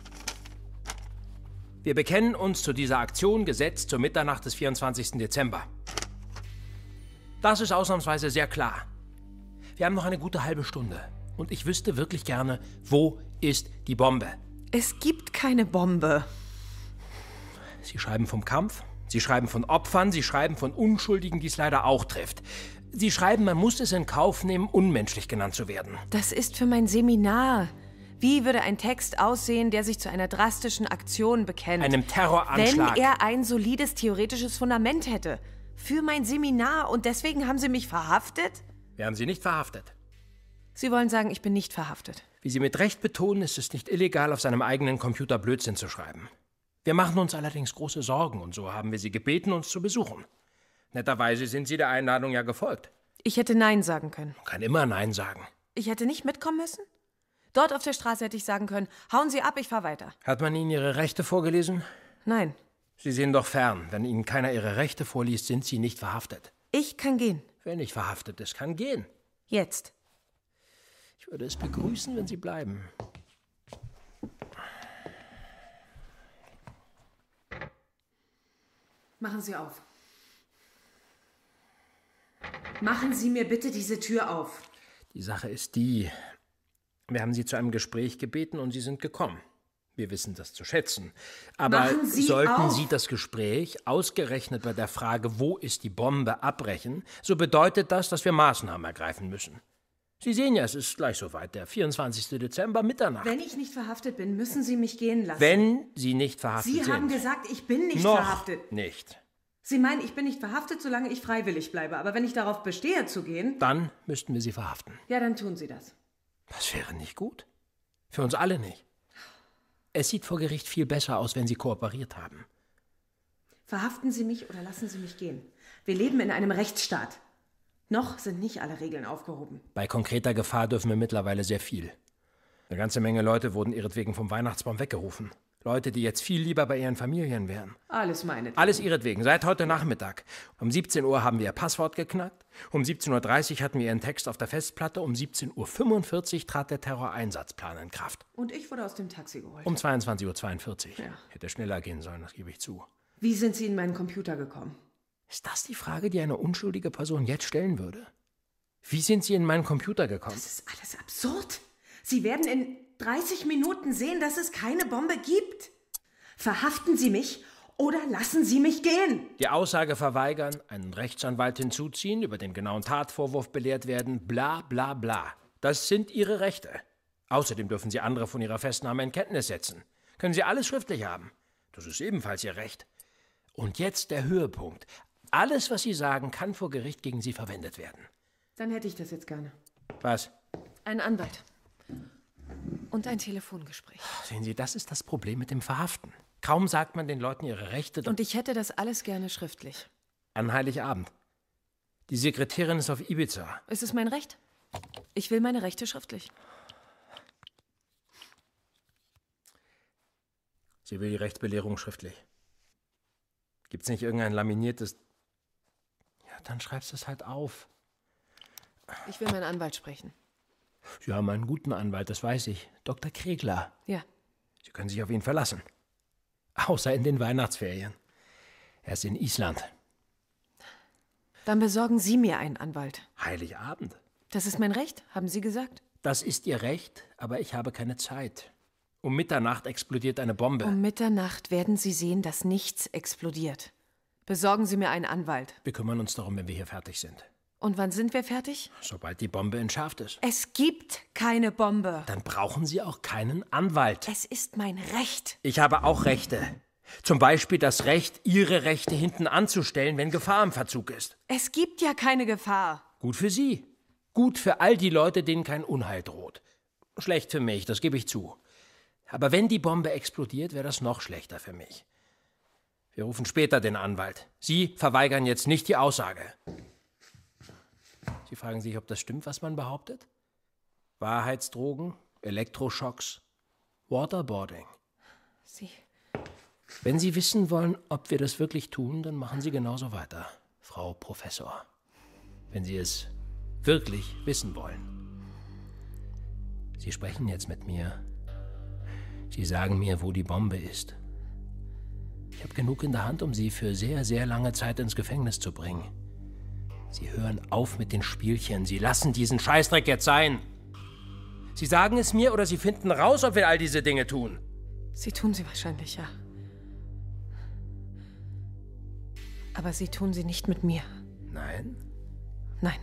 G: Wir bekennen uns zu dieser Aktion gesetzt zur Mitternacht des vierundzwanzigsten Dezember. Das ist ausnahmsweise sehr klar. Wir haben noch eine gute halbe Stunde und ich wüsste wirklich gerne, wo ist die Bombe?
C: Es gibt keine Bombe.
G: Sie schreiben vom Kampf, Sie schreiben von Opfern, Sie schreiben von Unschuldigen, die es leider auch trifft. Sie schreiben, man muss es in Kauf nehmen, unmenschlich genannt zu werden.
C: Das ist für mein Seminar. Wie würde ein Text aussehen, der sich zu einer drastischen Aktion bekennt?
G: Einem Terroranschlag.
C: Wenn er ein solides theoretisches Fundament hätte. Für mein Seminar. Und deswegen haben Sie mich verhaftet?
G: Wir haben Sie nicht verhaftet.
C: Sie wollen sagen, ich bin nicht verhaftet.
G: Wie Sie mit Recht betonen, ist es nicht illegal, auf seinem eigenen Computer Blödsinn zu schreiben. Wir machen uns allerdings große Sorgen und so haben wir Sie gebeten, uns zu besuchen. Netterweise sind Sie der Einladung ja gefolgt.
C: Ich hätte Nein sagen können.
G: Man kann immer Nein sagen.
C: Ich hätte nicht mitkommen müssen? Dort auf der Straße hätte ich sagen können, hauen Sie ab, ich fahr weiter.
G: Hat man Ihnen Ihre Rechte vorgelesen?
C: Nein.
G: Sie sehen doch fern. Wenn Ihnen keiner Ihre Rechte vorliest, sind Sie nicht verhaftet.
C: Ich kann gehen.
G: Wer nicht verhaftet ist, kann gehen.
C: Jetzt.
G: Ich würde es begrüßen, wenn Sie bleiben.
C: Machen Sie auf. Machen Sie mir bitte diese Tür auf.
G: Die Sache ist die, wir haben Sie zu einem Gespräch gebeten und Sie sind gekommen. Wir wissen das zu schätzen. Aber
C: Machen Sie
G: sollten
C: auf.
G: Sie das Gespräch ausgerechnet bei der Frage, wo ist die Bombe, abbrechen, so bedeutet das, dass wir Maßnahmen ergreifen müssen. Sie sehen ja, es ist gleich soweit, der vierundzwanzigsten Dezember, Mitternacht.
C: Wenn ich nicht verhaftet bin, müssen Sie mich gehen lassen.
G: Wenn Sie nicht verhaftet
C: Sie
G: sind.
C: haben gesagt, ich bin nicht
G: Noch
C: verhaftet.
G: nicht.
C: Sie meinen, ich bin nicht verhaftet, solange ich freiwillig bleibe. Aber wenn ich darauf bestehe zu gehen...
G: Dann müssten wir Sie verhaften.
C: Ja, dann tun Sie das.
G: Das wäre nicht gut. Für uns alle nicht. Es sieht vor Gericht viel besser aus, wenn Sie kooperiert haben.
C: Verhaften Sie mich oder lassen Sie mich gehen. Wir leben in einem Rechtsstaat. Noch sind nicht alle Regeln aufgehoben.
G: Bei konkreter Gefahr dürfen wir mittlerweile sehr viel. Eine ganze Menge Leute wurden ihretwegen vom Weihnachtsbaum weggerufen. Leute, die jetzt viel lieber bei ihren Familien wären.
C: Alles meinetwegen.
G: Alles ihretwegen, seit heute Nachmittag. Um siebzehn Uhr haben wir ihr Passwort geknackt. Um siebzehn Uhr dreißig hatten wir ihren Text auf der Festplatte. Um siebzehn Uhr fünfundvierzig trat der Terroreinsatzplan in Kraft.
C: Und ich wurde aus dem Taxi geholt.
G: Um zweiundzwanzig Uhr zweiundvierzig.
C: Ja.
G: Hätte schneller gehen sollen, das gebe ich zu.
C: Wie sind Sie in meinen Computer gekommen?
G: Ist das die Frage, die eine unschuldige Person jetzt stellen würde? Wie sind Sie in meinen Computer gekommen?
C: Das ist alles absurd. Sie werden in dreißig Minuten sehen, dass es keine Bombe gibt. Verhaften Sie mich oder lassen Sie mich gehen.
G: Die Aussage verweigern, einen Rechtsanwalt hinzuziehen, über den genauen Tatvorwurf belehrt werden, bla bla bla. Das sind Ihre Rechte. Außerdem dürfen Sie andere von Ihrer Festnahme in Kenntnis setzen. Können Sie alles schriftlich haben. Das ist ebenfalls Ihr Recht. Und jetzt der Höhepunkt. Alles, was Sie sagen, kann vor Gericht gegen Sie verwendet werden.
C: Dann hätte ich das jetzt gerne.
G: Was?
C: Ein Anwalt. Und ein Telefongespräch.
G: Sehen Sie, das ist das Problem mit dem Verhaften. Kaum sagt man den Leuten ihre Rechte.
C: Und ich hätte das alles gerne schriftlich.
G: An Heiligabend. Die Sekretärin ist auf Ibiza.
C: Ist es mein Recht? Ich will meine Rechte schriftlich.
G: Sie will die Rechtsbelehrung schriftlich. Gibt's nicht irgendein laminiertes... Ja, dann schreibst du es halt auf.
C: Ich will meinen Anwalt sprechen.
G: Sie haben einen guten Anwalt, das weiß ich. Doktor Kregler.
C: Ja.
G: Sie können sich auf ihn verlassen. Außer in den Weihnachtsferien. Er ist in Island.
C: Dann besorgen Sie mir einen Anwalt.
G: Heiligabend.
C: Das ist mein Recht, haben Sie gesagt?
G: Das ist Ihr Recht, aber ich habe keine Zeit. Um Mitternacht explodiert eine Bombe.
C: Um Mitternacht werden Sie sehen, dass nichts explodiert. Besorgen Sie mir einen Anwalt.
G: Wir kümmern uns darum, wenn wir hier fertig sind.
C: Und wann sind wir fertig?
G: Sobald die Bombe entschärft ist.
C: Es gibt keine Bombe.
G: Dann brauchen Sie auch keinen Anwalt.
C: Es ist mein Recht.
G: Ich habe auch Rechte. Zum Beispiel das Recht, Ihre Rechte hinten anzustellen, wenn Gefahr im Verzug ist.
C: Es gibt ja keine Gefahr.
G: Gut für Sie. Gut für all die Leute, denen kein Unheil droht. Schlecht für mich, das gebe ich zu. Aber wenn die Bombe explodiert, wäre das noch schlechter für mich. Wir rufen später den Anwalt. Sie verweigern jetzt nicht die Aussage. Sie fragen sich, ob das stimmt, was man behauptet? Wahrheitsdrogen, Elektroschocks, Waterboarding.
C: Sie...
G: Wenn Sie wissen wollen, ob wir das wirklich tun, dann machen Sie genauso weiter, Frau Professor. Wenn Sie es wirklich wissen wollen. Sie sprechen jetzt mit mir. Sie sagen mir, wo die Bombe ist. Ich habe genug in der Hand, um Sie für sehr, sehr lange Zeit ins Gefängnis zu bringen. Sie hören auf mit den Spielchen. Sie lassen diesen Scheißdreck jetzt sein. Sie sagen es mir oder Sie finden raus, ob wir all diese Dinge tun.
C: Sie tun sie wahrscheinlich, ja. Aber Sie tun sie nicht mit mir.
G: Nein?
C: Nein.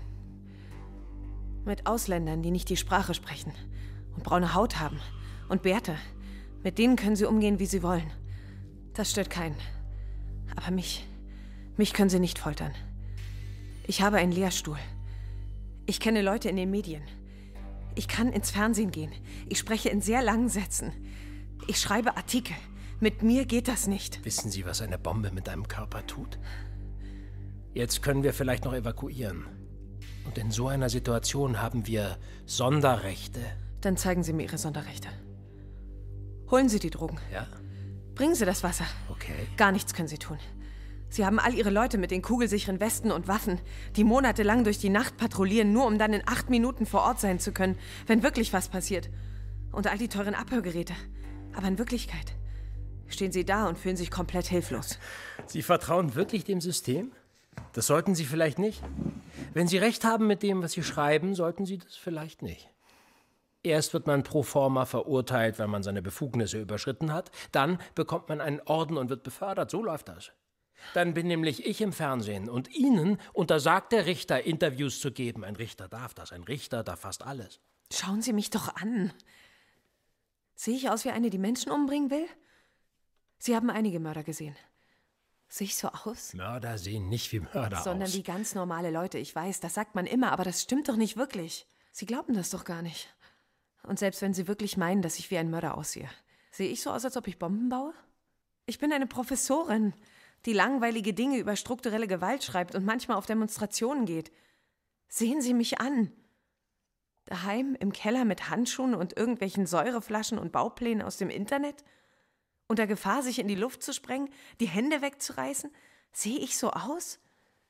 C: Mit Ausländern, die nicht die Sprache sprechen und braune Haut haben und Bärte. Mit denen können Sie umgehen, wie Sie wollen. Das stört keinen. Aber mich, mich können Sie nicht foltern. Ich habe einen Lehrstuhl. Ich kenne Leute in den Medien. Ich kann ins Fernsehen gehen. Ich spreche in sehr langen Sätzen. Ich schreibe Artikel. Mit mir geht das nicht.
G: Wissen Sie, was eine Bombe mit einem Körper tut? Jetzt können wir vielleicht noch evakuieren. Und in so einer Situation haben wir Sonderrechte.
C: Dann zeigen Sie mir Ihre Sonderrechte. Holen Sie die Drogen.
G: Ja?
C: Bringen Sie das Wasser.
G: Okay.
C: Gar nichts können Sie tun. Sie haben all Ihre Leute mit den kugelsicheren Westen und Waffen, die monatelang durch die Nacht patrouillieren, nur um dann in acht Minuten vor Ort sein zu können, wenn wirklich was passiert. Und all die teuren Abhörgeräte. Aber in Wirklichkeit stehen Sie da und fühlen sich komplett hilflos.
G: Sie vertrauen wirklich dem System? Das sollten Sie vielleicht nicht. Wenn Sie recht haben mit dem, was Sie schreiben, sollten Sie das vielleicht nicht. Erst wird man pro forma verurteilt, wenn man seine Befugnisse überschritten hat. Dann bekommt man einen Orden und wird befördert. So läuft das. Dann bin nämlich ich im Fernsehen und Ihnen untersagt der Richter, Interviews zu geben. Ein Richter darf das. Ein Richter darf fast alles.
C: Schauen Sie mich doch an. Sehe ich aus wie eine, die Menschen umbringen will? Sie haben einige Mörder gesehen. Sehe ich so aus?
G: Mörder sehen nicht wie Mörder
C: Sondern
G: aus.
C: wie ganz normale Leute. Ich weiß, das sagt man immer, aber das stimmt doch nicht wirklich. Sie glauben das doch gar nicht. Und selbst wenn Sie wirklich meinen, dass ich wie ein Mörder aussehe, sehe ich so aus, als ob ich Bomben baue? Ich bin eine Professorin, die langweilige Dinge über strukturelle Gewalt schreibt und manchmal auf Demonstrationen geht. Sehen Sie mich an. Daheim im Keller mit Handschuhen und irgendwelchen Säureflaschen und Bauplänen aus dem Internet? Unter Gefahr, sich in die Luft zu sprengen, die Hände wegzureißen? Sehe ich so aus?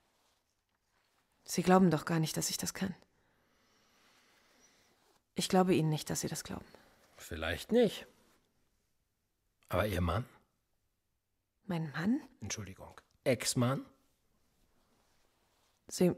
C: Sie glauben doch gar nicht, dass ich das kann. Ich glaube Ihnen nicht, dass Sie das glauben.
G: Vielleicht nicht. Aber Ihr Mann?
C: Mein Mann?
G: Entschuldigung. Ex-Mann?
C: Sie...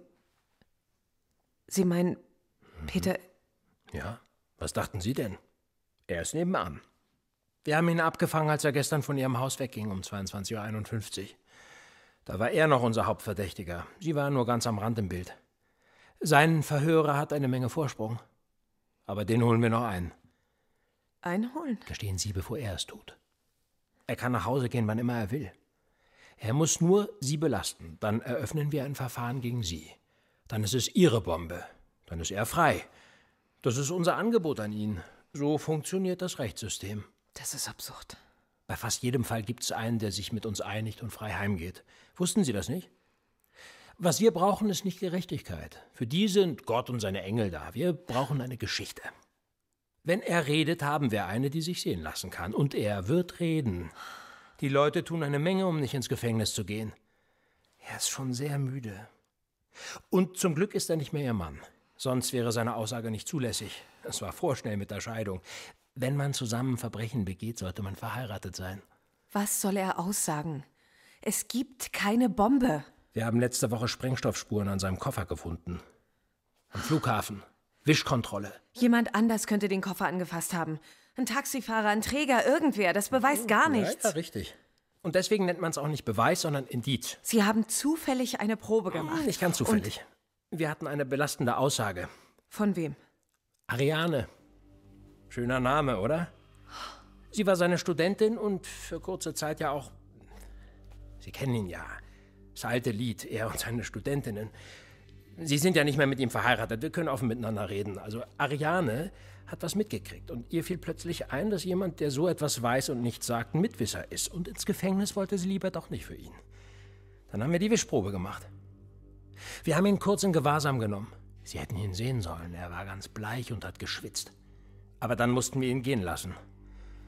C: Sie meinen, Peter...
G: Ja, was dachten Sie denn? Er ist nebenan. Wir haben ihn abgefangen, als er gestern von Ihrem Haus wegging, um zweiundzwanzig Uhr einundfünfzig. Da war er noch unser Hauptverdächtiger. Sie waren nur ganz am Rand im Bild. Sein Verhörer hat eine Menge Vorsprung. Aber den holen wir noch ein.
C: Einholen?
G: Gestehen Sie, bevor er es tut. Er kann nach Hause gehen, wann immer er will. Er muss nur Sie belasten. Dann eröffnen wir ein Verfahren gegen Sie. Dann ist es Ihre Bombe. Dann ist er frei. Das ist unser Angebot an ihn. So funktioniert das Rechtssystem.
C: Das ist absurd.
G: Bei fast jedem Fall gibt es einen, der sich mit uns einigt und frei heimgeht. Wussten Sie das nicht? Was wir brauchen, ist nicht Gerechtigkeit. Für die sind Gott und seine Engel da. Wir brauchen eine Geschichte. Wenn er redet, haben wir eine, die sich sehen lassen kann. Und er wird reden. Die Leute tun eine Menge, um nicht ins Gefängnis zu gehen. Er ist schon sehr müde. Und zum Glück ist er nicht mehr Ihr Mann. Sonst wäre seine Aussage nicht zulässig. Es war vorschnell mit der Scheidung. Wenn man zusammen Verbrechen begeht, sollte man verheiratet sein.
C: Was soll er aussagen? Es gibt keine Bombe.
G: Wir haben letzte Woche Sprengstoffspuren an seinem Koffer gefunden. Am Flughafen. Wischkontrolle.
C: Jemand anders könnte den Koffer angefasst haben. Ein Taxifahrer, ein Träger, irgendwer. Das beweist gar nichts.
G: Ja, ja, richtig. Und deswegen nennt man es auch nicht Beweis, sondern Indiz.
C: Sie haben zufällig eine Probe gemacht.
G: Nicht ganz zufällig. Und wir hatten eine belastende Aussage.
C: Von wem?
G: Ariane. Schöner Name, oder? Sie war seine Studentin und für kurze Zeit ja auch... Sie kennen ihn ja. Das alte Lied, er und seine Studentinnen. Sie sind ja nicht mehr mit ihm verheiratet, wir können offen miteinander reden. Also Ariane hat was mitgekriegt und ihr fiel plötzlich ein, dass jemand, der so etwas weiß und nichts sagt, ein Mitwisser ist. Und ins Gefängnis wollte sie lieber doch nicht für ihn. Dann haben wir die Wischprobe gemacht. Wir haben ihn kurz in Gewahrsam genommen. Sie hätten ihn sehen sollen, er war ganz bleich und hat geschwitzt. Aber dann mussten wir ihn gehen lassen.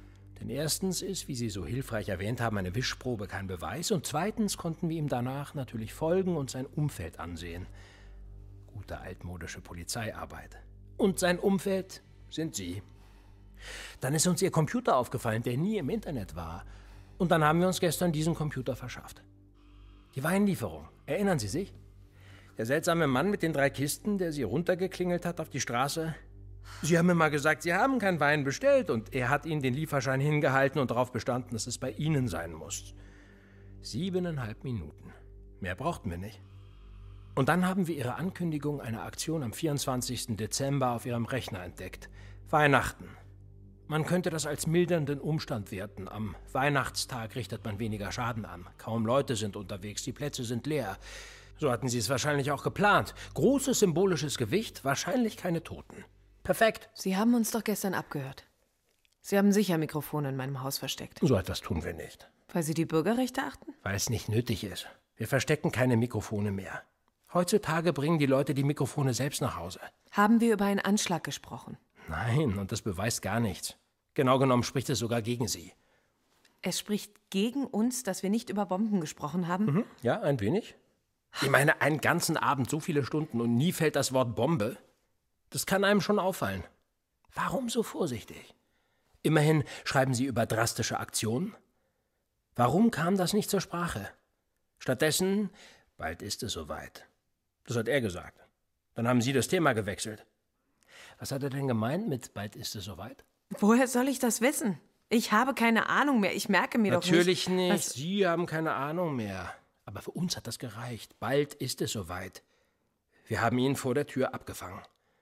G: Denn erstens ist, wie Sie so hilfreich erwähnt haben, eine Wischprobe kein Beweis. Und zweitens konnten wir ihm danach natürlich folgen und sein Umfeld ansehen. Gute altmodische Polizeiarbeit. Und sein Umfeld sind Sie. Dann ist uns Ihr Computer aufgefallen, der nie im Internet war. Und dann haben wir uns gestern diesen Computer verschafft. Die Weinlieferung. Erinnern Sie sich? Der seltsame Mann mit den drei Kisten, der Sie runtergeklingelt hat auf die Straße. Sie haben mir mal gesagt, Sie haben keinen Wein bestellt und er hat Ihnen den Lieferschein hingehalten und darauf bestanden, dass es bei Ihnen sein muss. Siebeneinhalb Minuten. Mehr brauchten wir nicht. Und dann haben wir Ihre Ankündigung einer Aktion am vierundzwanzigsten Dezember auf Ihrem Rechner entdeckt. Weihnachten. Man könnte das als mildernden Umstand werten. Am Weihnachtstag richtet man weniger Schaden an. Kaum Leute sind unterwegs, die Plätze sind leer. So hatten Sie es wahrscheinlich auch geplant. Großes symbolisches Gewicht, wahrscheinlich keine Toten. Perfekt.
C: Sie haben uns doch gestern abgehört. Sie haben sicher Mikrofone in meinem Haus versteckt.
G: So etwas tun wir nicht.
C: Weil Sie die Bürgerrechte achten?
G: Weil es nicht nötig ist. Wir verstecken keine Mikrofone mehr. Heutzutage bringen die Leute die Mikrofone selbst nach Hause.
C: Haben wir über einen Anschlag gesprochen?
G: Nein, und das beweist gar nichts. Genau genommen spricht es sogar gegen Sie.
C: Es spricht gegen uns, dass wir nicht über Bomben gesprochen haben?
G: Mhm. Ja, ein wenig. Ich meine, einen ganzen Abend, so viele Stunden und nie fällt das Wort Bombe. Das kann einem schon auffallen. Warum so vorsichtig? Immerhin schreiben Sie über drastische Aktionen. Warum kam das nicht zur Sprache? Stattdessen, bald ist es soweit. Das hat er gesagt. Dann haben Sie das Thema gewechselt. Was hat er denn gemeint mit bald ist es soweit?
C: Woher soll ich das wissen? Ich habe keine Ahnung mehr. Ich merke mir
G: Natürlich
C: doch nicht...
G: Natürlich nicht. Sie haben keine Ahnung mehr. Aber für uns hat das gereicht. Bald ist es soweit. Wir haben ihn vor der Tür abgefangen.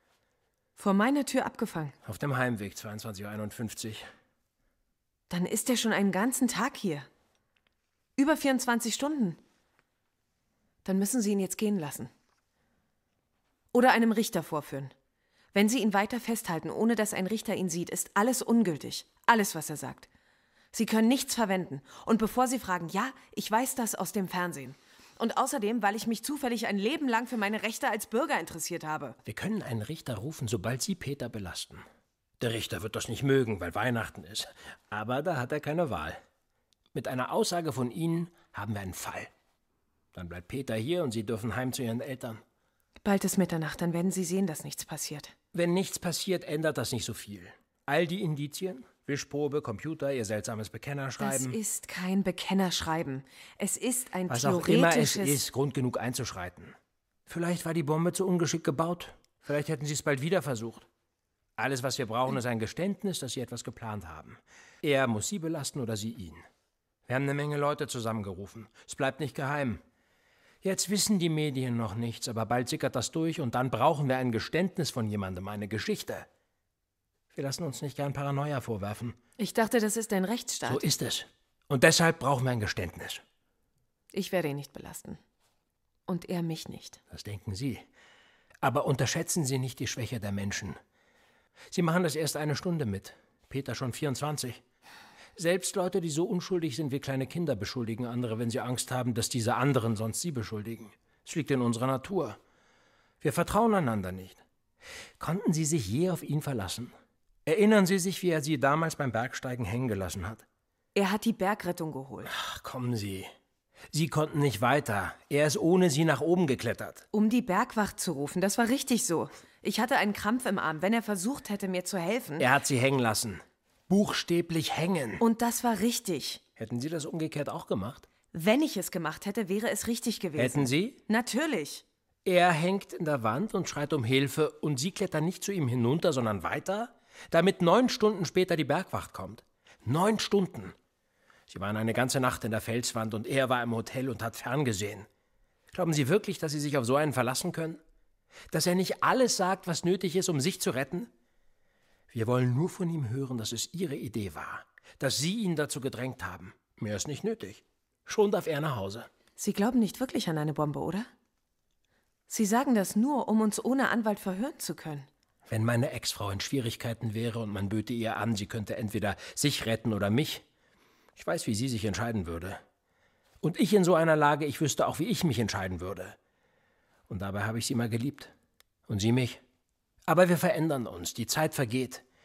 C: Vor meiner Tür abgefangen?
G: Auf dem Heimweg, zweiundzwanzig Uhr einundfünfzig.
C: Dann ist er schon einen ganzen Tag hier. Über vierundzwanzig Stunden. Dann müssen Sie ihn jetzt gehen lassen. Oder einem Richter vorführen. Wenn Sie ihn weiter festhalten, ohne dass ein Richter ihn sieht, ist alles ungültig. Alles, was er sagt. Sie können nichts verwenden. Und bevor Sie fragen, ja, ich weiß das aus dem Fernsehen. Und außerdem, weil ich mich zufällig ein Leben lang für meine Rechte als Bürger interessiert habe.
G: Wir können einen Richter rufen, sobald Sie Peter belasten. Der Richter wird das nicht mögen, weil Weihnachten ist. Aber da hat er keine Wahl. Mit einer Aussage von Ihnen haben wir einen Fall. Dann bleibt Peter hier und Sie dürfen heim zu Ihren Eltern.
C: Bald ist Mitternacht, dann werden Sie sehen, dass nichts passiert.
G: Wenn nichts passiert, ändert das nicht so viel. All die Indizien, Wischprobe, Computer, Ihr seltsames Bekennerschreiben.
C: Das ist kein Bekennerschreiben. Es ist ein
G: Was
C: theoretisches...
G: auch immer es ist, Grund genug einzuschreiten. Vielleicht war die Bombe zu ungeschickt gebaut. Vielleicht hätten Sie es bald wieder versucht. Alles, was wir brauchen, ist ein Geständnis, dass Sie etwas geplant haben. Er muss Sie belasten oder Sie ihn. Wir haben eine Menge Leute zusammengerufen. Es bleibt nicht geheim. Jetzt wissen die Medien noch nichts, aber bald sickert das durch und dann brauchen wir ein Geständnis von jemandem, eine Geschichte. Wir lassen uns nicht gern Paranoia vorwerfen.
C: Ich dachte, das ist ein Rechtsstaat.
G: So ist es. Und deshalb brauchen wir ein Geständnis.
C: Ich werde ihn nicht belasten. Und er mich nicht.
G: Das denken Sie. Aber unterschätzen Sie nicht die Schwäche der Menschen. Sie machen das erst eine Stunde mit. Peter schon vierundzwanzig. Selbst Leute, die so unschuldig sind wie kleine Kinder, beschuldigen andere, wenn sie Angst haben, dass diese anderen sonst sie beschuldigen. Es liegt in unserer Natur. Wir vertrauen einander nicht. Konnten Sie sich je auf ihn verlassen? Erinnern Sie sich, wie er Sie damals beim Bergsteigen hängen gelassen hat?
C: Er hat die Bergrettung geholt.
G: Ach, kommen Sie. Sie konnten nicht weiter. Er ist ohne Sie nach oben geklettert.
C: Um die Bergwacht zu rufen, das war richtig so. Ich hatte einen Krampf im Arm. Wenn er versucht hätte, mir zu helfen...
G: Er hat Sie hängen lassen. Buchstäblich hängen.
C: Und das war richtig.
G: Hätten Sie das umgekehrt auch gemacht?
C: Wenn ich es gemacht hätte, wäre es richtig gewesen.
G: Hätten Sie?
C: Natürlich.
G: Er hängt in der Wand und schreit um Hilfe und Sie klettern nicht zu ihm hinunter, sondern weiter, damit neun Stunden später die Bergwacht kommt. Neun Stunden. Sie waren eine ganze Nacht in der Felswand und er war im Hotel und hat ferngesehen. Glauben Sie wirklich, dass Sie sich auf so einen verlassen können? Dass er nicht alles sagt, was nötig ist, um sich zu retten? Wir wollen nur von ihm hören, dass es Ihre Idee war, dass Sie ihn dazu gedrängt haben. Mehr ist nicht nötig. Schon darf er nach Hause.
C: Sie glauben nicht wirklich an eine Bombe, oder? Sie sagen das nur, um uns ohne Anwalt verhören zu können.
G: Wenn meine Ex-Frau in Schwierigkeiten wäre und man böte ihr an, sie könnte entweder sich retten oder mich. Ich weiß, wie sie sich entscheiden würde. Und ich in so einer Lage, ich wüsste auch, wie ich mich entscheiden würde. Und dabei habe ich sie mal geliebt. Und sie mich. Aber wir verändern uns, die Zeit vergeht.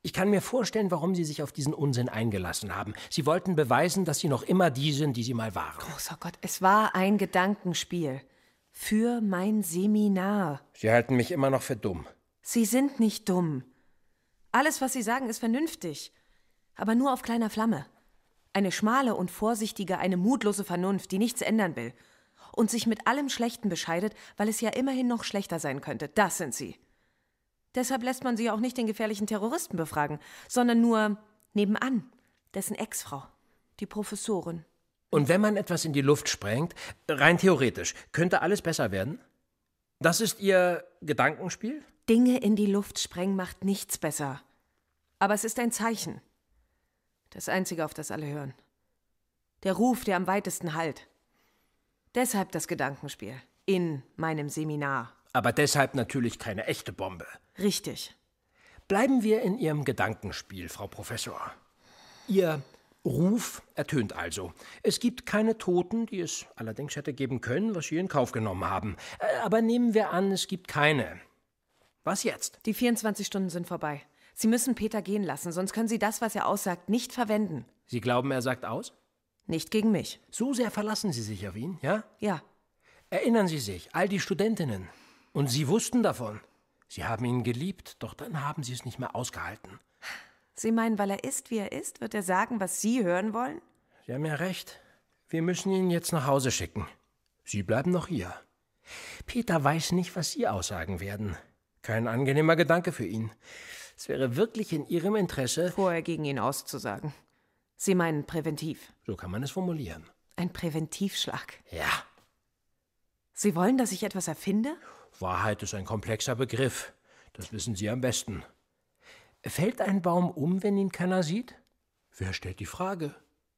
G: Ich kann mir vorstellen, warum Sie sich auf diesen Unsinn eingelassen haben. Sie wollten beweisen, dass Sie noch immer die sind, die Sie mal waren.
C: Großer Gott, es war ein Gedankenspiel. Für mein Seminar.
G: Sie halten mich immer noch für dumm.
C: Sie sind nicht dumm. Alles, was Sie sagen, ist vernünftig. Aber nur auf kleiner Flamme. Eine schmale und vorsichtige, eine mutlose Vernunft, die nichts ändern will. Und sich mit allem Schlechten bescheidet, weil es ja immerhin noch schlechter sein könnte. Das sind Sie. Deshalb lässt man Sie auch nicht den gefährlichen Terroristen befragen, sondern nur nebenan, dessen Ex-Frau, die Professorin.
G: Und wenn man etwas in die Luft sprengt, rein theoretisch, könnte alles besser werden? Das ist Ihr Gedankenspiel?
C: Dinge in die Luft sprengen macht nichts besser. Aber es ist ein Zeichen. Das Einzige, auf das alle hören. Der Ruf, der am weitesten hallt. Deshalb das Gedankenspiel. In meinem Seminar.
G: Aber deshalb natürlich keine echte Bombe.
C: Richtig.
G: Bleiben wir in Ihrem Gedankenspiel, Frau Professor. Ihr Ruf ertönt also. Es gibt keine Toten, die es allerdings hätte geben können, was Sie in Kauf genommen haben. Aber nehmen wir an, es gibt keine. Was jetzt?
C: Die vierundzwanzig Stunden sind vorbei. Sie müssen Peter gehen lassen, sonst können Sie das, was er aussagt, nicht verwenden.
G: Sie glauben, er sagt aus?
C: Nicht gegen mich.
G: So sehr verlassen Sie sich auf ihn, ja?
C: Ja.
G: Erinnern Sie sich, all die Studentinnen. Und Sie wussten davon. Sie haben ihn geliebt, doch dann haben Sie es nicht mehr ausgehalten.
C: Sie meinen, weil er ist, wie er ist, wird er sagen, was Sie hören wollen?
G: Sie haben ja recht. Wir müssen ihn jetzt nach Hause schicken. Sie bleiben noch hier. Peter weiß nicht, was Sie aussagen werden. Kein angenehmer Gedanke für ihn. Es wäre wirklich in Ihrem Interesse,
C: vorher gegen ihn auszusagen. Sie meinen präventiv.
G: So kann man es formulieren.
C: Ein Präventivschlag.
G: Ja.
C: Sie wollen, dass ich etwas erfinde?
G: Wahrheit ist ein komplexer Begriff. Das wissen Sie am besten. Fällt ein Baum um, wenn ihn keiner sieht? Wer stellt die Frage?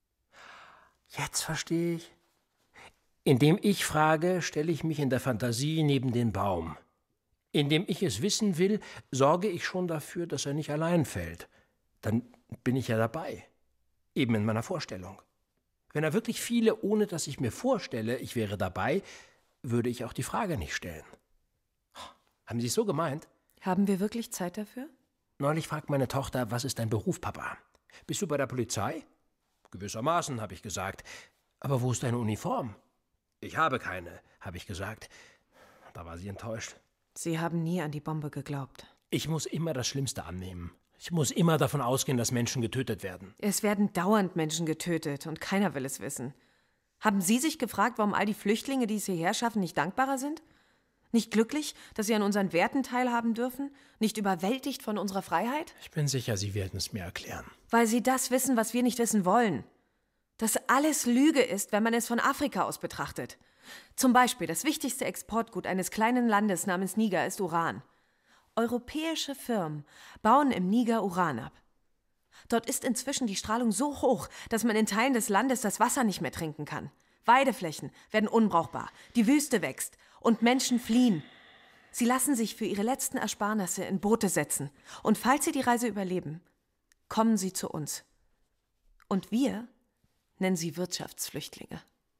G: Jetzt verstehe ich. Indem ich frage, stelle ich mich in der Fantasie neben den Baum. Indem ich es wissen will, sorge ich schon dafür, dass er nicht allein fällt. Dann bin ich ja dabei. Eben in meiner Vorstellung. Wenn er wirklich fiele, ohne dass ich mir vorstelle, ich wäre dabei, würde ich auch die Frage nicht stellen. Haben Sie es so gemeint?
C: Haben wir wirklich Zeit dafür?
G: Neulich fragt meine Tochter, was ist dein Beruf, Papa? Bist du bei der Polizei? Gewissermaßen, habe ich gesagt. Aber wo ist deine Uniform? Ich habe keine, habe ich gesagt. Da war sie enttäuscht.
C: Sie haben nie an die Bombe geglaubt.
G: Ich muss immer das Schlimmste annehmen. Ich muss immer davon ausgehen, dass Menschen getötet werden.
C: Es werden dauernd Menschen getötet und keiner will es wissen. Haben Sie sich gefragt, warum all die Flüchtlinge, die es hierher schaffen, nicht dankbarer sind? Nicht glücklich, dass sie an unseren Werten teilhaben dürfen? Nicht überwältigt von unserer Freiheit?
G: Ich bin sicher, Sie werden es mir erklären.
C: Weil sie das wissen, was wir nicht wissen wollen. Dass alles Lüge ist, wenn man es von Afrika aus betrachtet. Zum Beispiel, das wichtigste Exportgut eines kleinen Landes namens Niger ist Uran. Europäische Firmen bauen im Niger Uran ab. Dort ist inzwischen die Strahlung so hoch, dass man in Teilen des Landes das Wasser nicht mehr trinken kann. Weideflächen werden unbrauchbar, die Wüste wächst und Menschen fliehen. Sie lassen sich für ihre letzten Ersparnisse in Boote setzen. Und falls sie die Reise überleben, kommen sie zu uns. Und wir nennen sie Wirtschaftsflüchtlinge.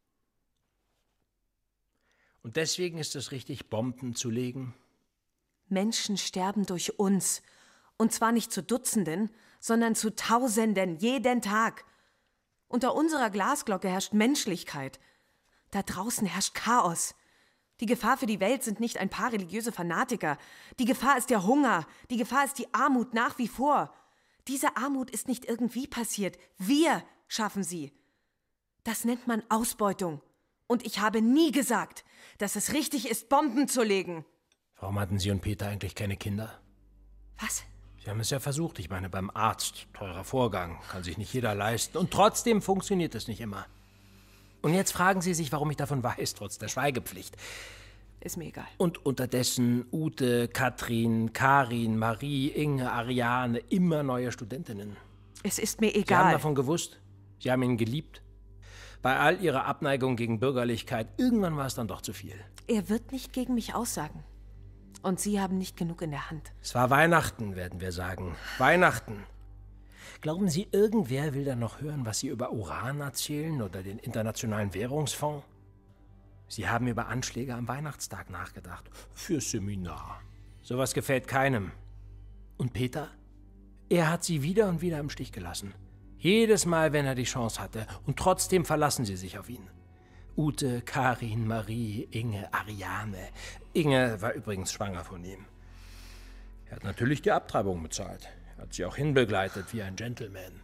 G: Und deswegen ist es richtig, Bomben zu legen?
C: Menschen sterben durch uns. Und zwar nicht zu Dutzenden, sondern zu Tausenden, jeden Tag. Unter unserer Glasglocke herrscht Menschlichkeit. Da draußen herrscht Chaos. Die Gefahr für die Welt sind nicht ein paar religiöse Fanatiker. Die Gefahr ist der Hunger. Die Gefahr ist die Armut nach wie vor. Diese Armut ist nicht irgendwie passiert. Wir schaffen sie. Das nennt man Ausbeutung. Und ich habe nie gesagt, dass es richtig ist, Bomben zu legen.
G: Warum hatten Sie und Peter eigentlich keine Kinder?
C: Was?
G: Sie haben es ja versucht. Ich meine, beim Arzt. Teurer Vorgang. Kann sich nicht jeder leisten. Und trotzdem funktioniert es nicht immer. Und jetzt fragen Sie sich, warum ich davon weiß, trotz der Schweigepflicht.
C: Ist mir egal.
G: Und unterdessen Ute, Katrin, Karin, Marie, Inge, Ariane, immer neue Studentinnen.
C: Es ist mir
G: Sie haben
C: egal.
G: davon gewusst. Sie haben ihn geliebt. Bei all Ihrer Abneigung gegen Bürgerlichkeit, irgendwann war es dann doch zu viel.
C: Er wird nicht gegen mich aussagen. Und Sie haben nicht genug in der Hand.
G: Es war Weihnachten, werden wir sagen. Weihnachten. Glauben Sie, irgendwer will dann noch hören, was Sie über Uran erzählen oder den Internationalen Währungsfonds? Sie haben über Anschläge am Weihnachtstag nachgedacht. Fürs Seminar. Sowas gefällt keinem. Und Peter? Er hat sie wieder und wieder im Stich gelassen. Jedes Mal, wenn er die Chance hatte. Und trotzdem verlassen sie sich auf ihn. Ute, Karin, Marie, Inge, Ariane. Inge war übrigens schwanger von ihm. Er hat natürlich die Abtreibung bezahlt. Er hat sie auch hinbegleitet wie ein Gentleman.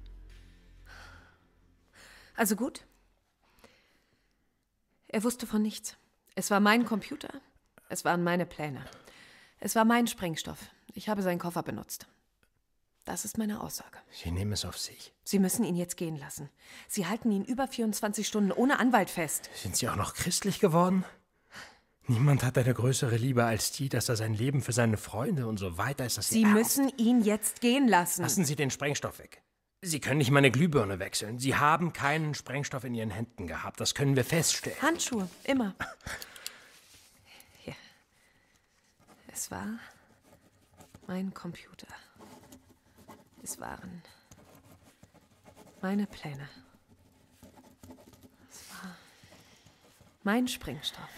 C: Also gut. Er wusste von nichts. Es war mein Computer. Es waren meine Pläne. Es war mein Sprengstoff. Ich habe seinen Koffer benutzt. Das ist meine Aussage.
G: Sie nehmen es auf sich.
C: Sie müssen ihn jetzt gehen lassen. Sie halten ihn über vierundzwanzig Stunden ohne Anwalt fest.
G: Sind Sie auch noch christlich geworden? Niemand hat eine größere Liebe als die, dass er sein Leben für seine Freunde und so weiter ist. Dass
C: Sie müssen ihn jetzt gehen lassen.
G: Lassen Sie den Sprengstoff weg. Sie können nicht meine Glühbirne wechseln. Sie haben keinen Sprengstoff in Ihren Händen gehabt. Das können wir feststellen.
C: Handschuhe, immer. Hier. Es war mein Computer. Es waren meine Pläne. Es war mein Sprengstoff.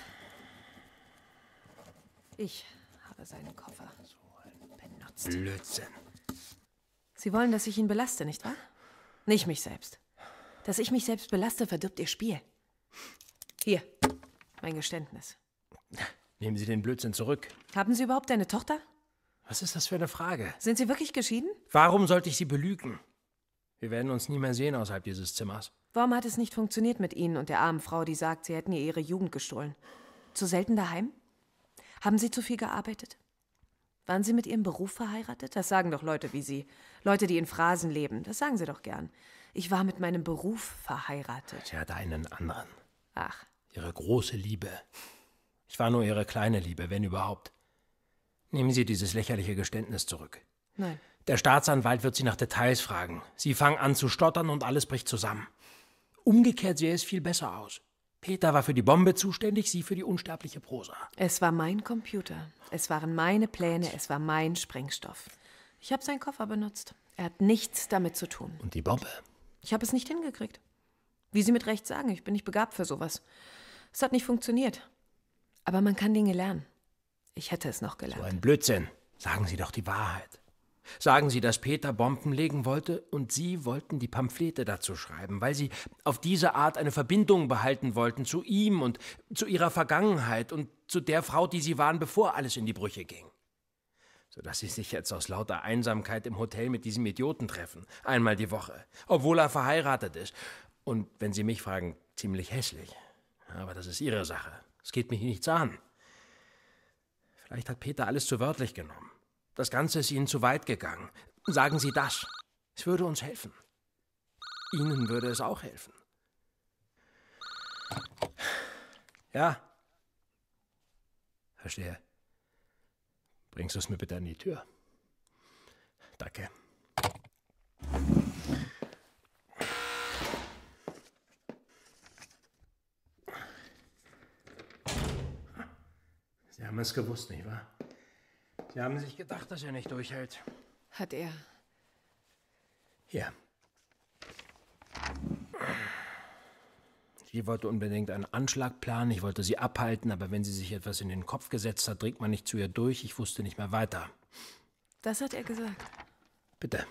C: Ich habe seinen Koffer benutzt.
G: Blödsinn.
C: Sie wollen, dass ich ihn belaste, nicht wahr? Nicht mich selbst. Dass ich mich selbst belaste, verdirbt Ihr Spiel. Hier, mein Geständnis.
G: Nehmen Sie den Blödsinn zurück.
C: Haben Sie überhaupt eine Tochter?
G: Was ist das für eine Frage?
C: Sind Sie wirklich geschieden?
G: Warum sollte ich Sie belügen? Wir werden uns nie mehr sehen außerhalb dieses Zimmers.
C: Warum hat es nicht funktioniert mit Ihnen und der armen Frau, die sagt, Sie hätten ihr ihre Jugend gestohlen? Zu selten daheim? Haben Sie zu viel gearbeitet? Waren Sie mit Ihrem Beruf verheiratet? Das sagen doch Leute wie Sie. Leute, die in Phrasen leben. Das sagen Sie doch gern. Ich war mit meinem Beruf verheiratet.
G: Sie hatte einen anderen.
C: Ach.
G: Ihre große Liebe. Ich war nur Ihre kleine Liebe, wenn überhaupt. Nehmen Sie dieses lächerliche Geständnis zurück.
C: Nein.
G: Der Staatsanwalt wird Sie nach Details fragen. Sie fangen an zu stottern und alles bricht zusammen. Umgekehrt sähe es viel besser aus. Peter war für die Bombe zuständig, Sie für die unsterbliche Prosa.
C: Es war mein Computer. Es waren meine Pläne. Es war mein Sprengstoff. Ich habe seinen Koffer benutzt. Er hat nichts damit zu tun.
G: Und die Bombe?
C: Ich habe es nicht hingekriegt. Wie Sie mit Recht sagen, ich bin nicht begabt für sowas. Es hat nicht funktioniert. Aber man kann Dinge lernen. Ich hätte es noch gelernt.
G: So ein Blödsinn. Sagen Sie doch die Wahrheit. Sagen Sie, dass Peter Bomben legen wollte und Sie wollten die Pamphlete dazu schreiben, weil Sie auf diese Art eine Verbindung behalten wollten zu ihm und zu Ihrer Vergangenheit und zu der Frau, die Sie waren, bevor alles in die Brüche ging. Sodass Sie sich jetzt aus lauter Einsamkeit im Hotel mit diesem Idioten treffen, einmal die Woche, obwohl er verheiratet ist. Und wenn Sie mich fragen, ziemlich hässlich. Aber das ist Ihre Sache. Es geht mich nichts an. Vielleicht hat Peter alles zu wörtlich genommen. Das Ganze ist Ihnen zu weit gegangen. Sagen Sie das. Es würde uns helfen. Ihnen würde es auch helfen. Ja. Verstehe. Bringst du es mir bitte an die Tür? Danke. Sie haben es gewusst, nicht wahr? Sie haben sich gedacht, dass er nicht durchhält.
C: Hat er.
G: Hier. Sie wollte unbedingt einen Anschlag planen, ich wollte sie abhalten, aber wenn sie sich etwas in den Kopf gesetzt hat, dringt man nicht zu ihr durch, ich wusste nicht mehr weiter.
C: Das hat er gesagt.
G: Bitte.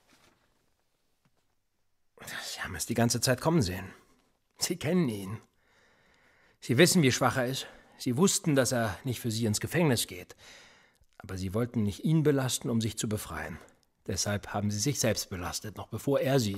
G: Sie haben es die ganze Zeit kommen sehen. Sie kennen ihn. Sie wissen, wie schwach er ist. Sie wussten, dass er nicht für sie ins Gefängnis geht. Aber sie wollten nicht ihn belasten, um sich zu befreien. Deshalb haben sie sich selbst belastet, noch bevor er sie...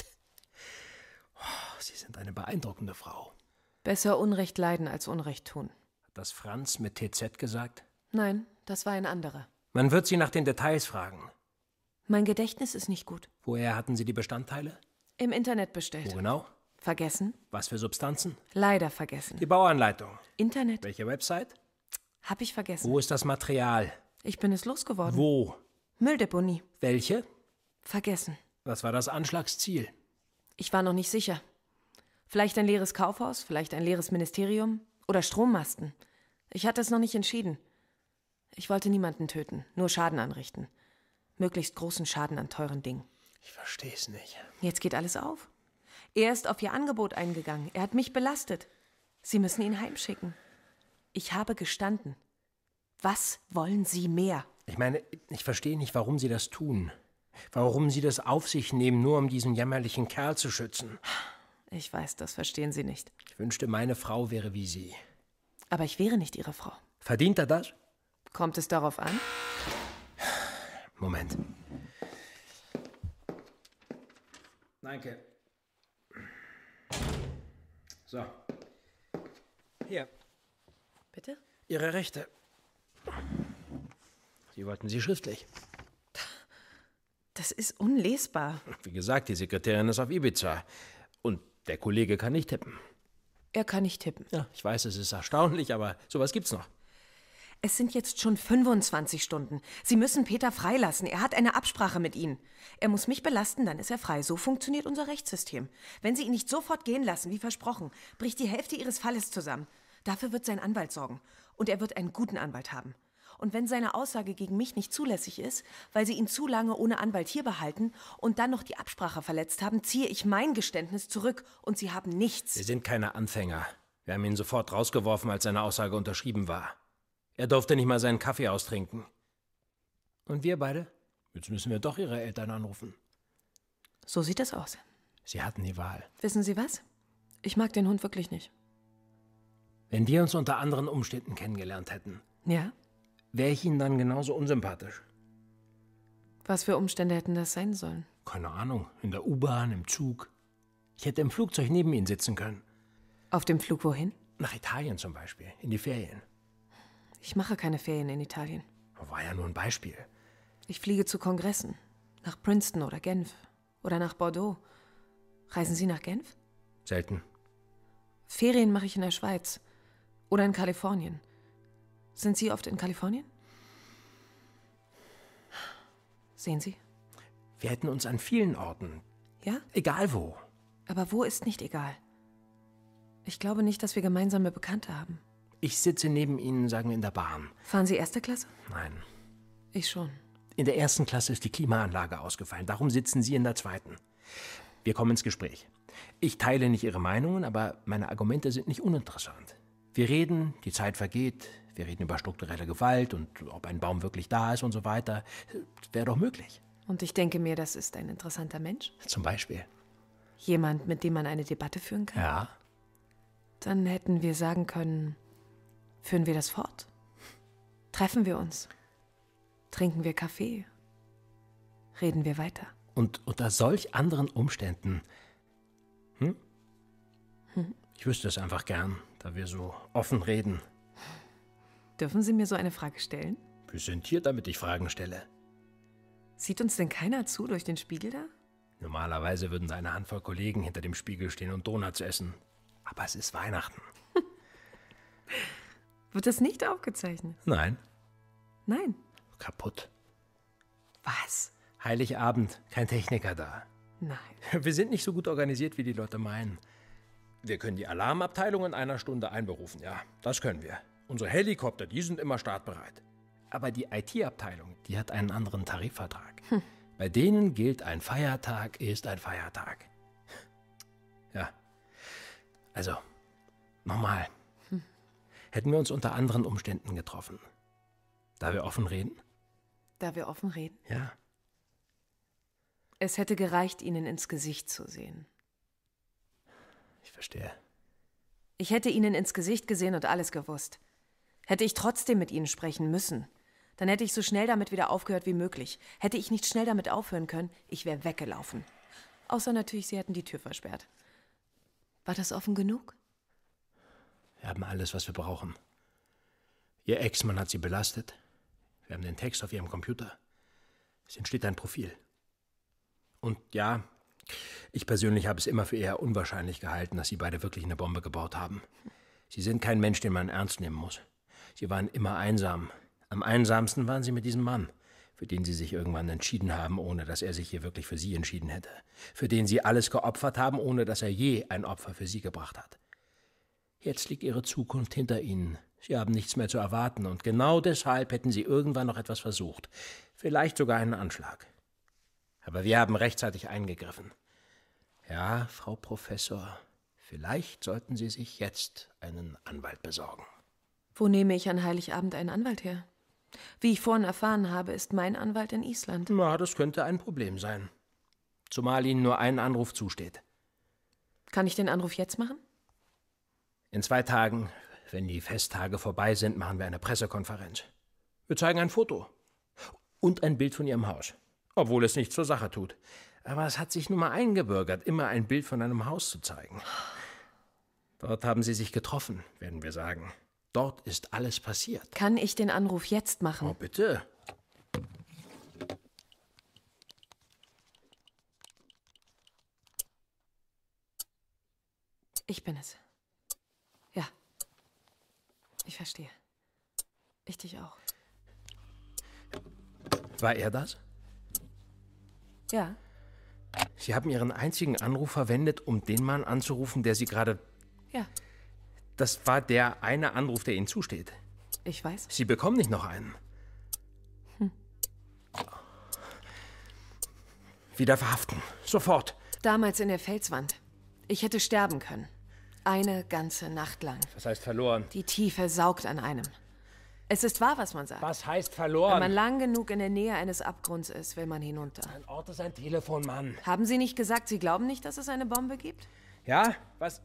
G: Oh, Sie sind eine beeindruckende Frau.
C: Besser Unrecht leiden als Unrecht tun.
G: Hat das Franz mit T Z gesagt?
C: Nein, das war ein anderer.
G: Man wird Sie nach den Details fragen.
C: Mein Gedächtnis ist nicht gut.
G: Woher hatten Sie die Bestandteile?
C: Im Internet bestellt.
G: Wo genau?
C: Vergessen?
G: Was für Substanzen?
C: Leider vergessen.
G: Die Bauanleitung.
C: Internet?
G: Welche Website?
C: Hab ich vergessen.
G: Wo ist das Material?
C: Ich bin es losgeworden.
G: Wo?
C: Mülldeponie.
G: Welche?
C: Vergessen.
G: Was war das Anschlagsziel?
C: Ich war noch nicht sicher. Vielleicht ein leeres Kaufhaus, vielleicht ein leeres Ministerium oder Strommasten. Ich hatte es noch nicht entschieden. Ich wollte niemanden töten, nur Schaden anrichten. Möglichst großen Schaden an teuren Dingen.
G: Ich verstehe es nicht.
C: Jetzt geht alles auf. Er ist auf ihr Angebot eingegangen. Er hat mich belastet. Sie müssen ihn heimschicken. Ich habe gestanden. Was wollen Sie mehr?
G: Ich meine, ich verstehe nicht, warum Sie das tun. Warum Sie das auf sich nehmen, nur um diesen jämmerlichen Kerl zu schützen.
C: Ich weiß, das verstehen Sie nicht.
G: Ich wünschte, meine Frau wäre wie Sie.
C: Aber ich wäre nicht Ihre Frau.
G: Verdient er das?
C: Kommt es darauf an?
G: Moment. Danke. So. Hier.
C: Bitte?
G: Ihre Rechte. Sie wollten sie schriftlich.
C: Das ist unlesbar.
G: Wie gesagt, die Sekretärin ist auf Ibiza. Und der Kollege kann nicht tippen.
C: Er kann nicht tippen.
G: Ja, ich weiß, es ist erstaunlich, aber sowas gibt's noch.
C: Es sind jetzt schon fünfundzwanzig Stunden. Sie müssen Peter freilassen. Er hat eine Absprache mit Ihnen. Er muss mich belasten, dann ist er frei. So funktioniert unser Rechtssystem. Wenn Sie ihn nicht sofort gehen lassen, wie versprochen, bricht die Hälfte Ihres Falles zusammen. Dafür wird sein Anwalt sorgen. Und er wird einen guten Anwalt haben. Und wenn seine Aussage gegen mich nicht zulässig ist, weil Sie ihn zu lange ohne Anwalt hier behalten und dann noch die Absprache verletzt haben, ziehe ich mein Geständnis zurück und Sie haben nichts.
G: Wir sind keine Anfänger. Wir haben ihn sofort rausgeworfen, als seine Aussage unterschrieben war. Er durfte nicht mal seinen Kaffee austrinken. Und wir beide? Jetzt müssen wir doch Ihre Eltern anrufen.
C: So sieht es aus.
G: Sie hatten die Wahl.
C: Wissen Sie was? Ich mag den Hund wirklich nicht.
G: Wenn wir uns unter anderen Umständen kennengelernt hätten,
C: Ja?
G: wäre ich Ihnen dann genauso unsympathisch.
C: Was für Umstände hätten das sein sollen?
G: Keine Ahnung, in der U-Bahn, im Zug. Ich hätte im Flugzeug neben Ihnen sitzen können.
C: Auf dem Flug wohin?
G: Nach Italien zum Beispiel, in die Ferien.
C: Ich mache keine Ferien in Italien.
G: War ja nur ein Beispiel.
C: Ich fliege zu Kongressen. Nach Princeton oder Genf. Oder nach Bordeaux. Reisen Sie nach Genf?
G: Selten.
C: Ferien mache ich in der Schweiz. Oder in Kalifornien. Sind Sie oft in Kalifornien? Sehen Sie?
G: Wir hätten uns an vielen Orten,
C: Ja?
G: egal wo.
C: Aber wo ist nicht egal? Ich glaube nicht, dass wir gemeinsame Bekannte haben.
G: Ich sitze neben Ihnen, sagen wir, in der Bahn.
C: Fahren Sie erste Klasse?
G: Nein.
C: Ich schon.
G: In der ersten Klasse ist die Klimaanlage ausgefallen. Darum sitzen Sie in der zweiten. Wir kommen ins Gespräch. Ich teile nicht Ihre Meinungen, aber meine Argumente sind nicht uninteressant. Wir reden, die Zeit vergeht, wir reden über strukturelle Gewalt und ob ein Baum wirklich da ist und so weiter. Das wäre doch möglich.
C: Und ich denke mir, das ist ein interessanter Mensch.
G: Zum Beispiel.
C: Jemand, mit dem man eine Debatte führen kann.
G: Ja.
C: Dann hätten wir sagen können, führen wir das fort? Treffen wir uns? Trinken wir Kaffee? Reden wir weiter?
G: Und unter solch anderen Umständen. Hm?
C: Hm?
G: Ich wüsste es einfach gern, da wir so offen reden.
C: Dürfen Sie mir so eine Frage stellen?
G: Wir sind hier, damit ich Fragen stelle.
C: Sieht uns denn keiner zu durch den Spiegel da?
G: Normalerweise würden da eine Handvoll Kollegen hinter dem Spiegel stehen und Donuts essen. Aber es ist Weihnachten.
C: Wird das nicht aufgezeichnet?
G: Nein.
C: Nein.
G: Kaputt.
C: Was?
G: Heiligabend, kein Techniker da.
C: Nein.
G: Wir sind nicht so gut organisiert, wie die Leute meinen. Wir können die Alarmabteilung in einer Stunde einberufen, ja, das können wir. Unsere Helikopter, die sind immer startbereit. Aber die I T-Abteilung, die hat einen anderen Tarifvertrag. Hm. Bei denen gilt, ein Feiertag ist ein Feiertag. Ja. Also, nochmal. Hm. Hätten wir uns unter anderen Umständen getroffen. Da wir offen reden?
C: Da wir offen reden?
G: Ja.
C: Es hätte gereicht, Ihnen ins Gesicht zu sehen.
G: Ich verstehe.
C: Ich hätte Ihnen ins Gesicht gesehen und alles gewusst. Hätte ich trotzdem mit Ihnen sprechen müssen, dann hätte ich so schnell damit wieder aufgehört wie möglich. Hätte ich nicht schnell damit aufhören können, ich wäre weggelaufen. Außer natürlich, Sie hätten die Tür versperrt. War das offen genug?
G: Wir haben alles, was wir brauchen. Ihr Ex-Mann hat Sie belastet. Wir haben den Text auf Ihrem Computer. Es entsteht ein Profil. Und ja, ich persönlich habe es immer für eher unwahrscheinlich gehalten, dass Sie beide wirklich eine Bombe gebaut haben. Sie sind kein Mensch, den man ernst nehmen muss. Sie waren immer einsam. Am einsamsten waren Sie mit diesem Mann, für den Sie sich irgendwann entschieden haben, ohne dass er sich hier wirklich für Sie entschieden hätte. Für den Sie alles geopfert haben, ohne dass er je ein Opfer für Sie gebracht hat. Jetzt liegt Ihre Zukunft hinter Ihnen. Sie haben nichts mehr zu erwarten und genau deshalb hätten Sie irgendwann noch etwas versucht. Vielleicht sogar einen Anschlag. Aber wir haben rechtzeitig eingegriffen. Ja, Frau Professor, vielleicht sollten Sie sich jetzt einen Anwalt besorgen.
C: Wo nehme ich an Heiligabend einen Anwalt her? Wie ich vorhin erfahren habe, ist mein Anwalt in Island.
G: Na, das könnte ein Problem sein. Zumal Ihnen nur ein Anruf zusteht.
C: Kann ich den Anruf jetzt machen?
G: In zwei Tagen, wenn die Festtage vorbei sind, machen wir eine Pressekonferenz. Wir zeigen ein Foto. Und ein Bild von Ihrem Haus. Obwohl es nichts zur Sache tut. Aber es hat sich nun mal eingebürgert, immer ein Bild von einem Haus zu zeigen. Dort haben Sie sich getroffen, werden wir sagen. Dort ist alles passiert.
C: Kann ich den Anruf jetzt machen?
G: Oh, bitte.
C: Ich bin es. Ja. Ich verstehe. Ich dich auch.
G: War er das?
C: Ja.
G: Sie haben Ihren einzigen Anruf verwendet, um den Mann anzurufen, der Sie gerade...
C: Ja.
G: Das war der eine Anruf, der Ihnen zusteht.
C: Ich weiß.
G: Sie bekommen nicht noch einen.
C: Hm.
G: Wieder verhaften. Sofort.
C: Damals in der Felswand. Ich hätte sterben können. Eine ganze Nacht lang.
G: Was heißt verloren?
C: Die Tiefe saugt an einem. Es ist wahr, was man sagt.
G: Was heißt
C: Wenn
G: verloren?
C: man lang genug in der Nähe eines Abgrunds ist, will man hinunter.
G: Ein Ort ist ein Telefon, Mann.
C: Haben Sie nicht gesagt, Sie glauben nicht, dass es eine Bombe gibt?
G: Ja? Was?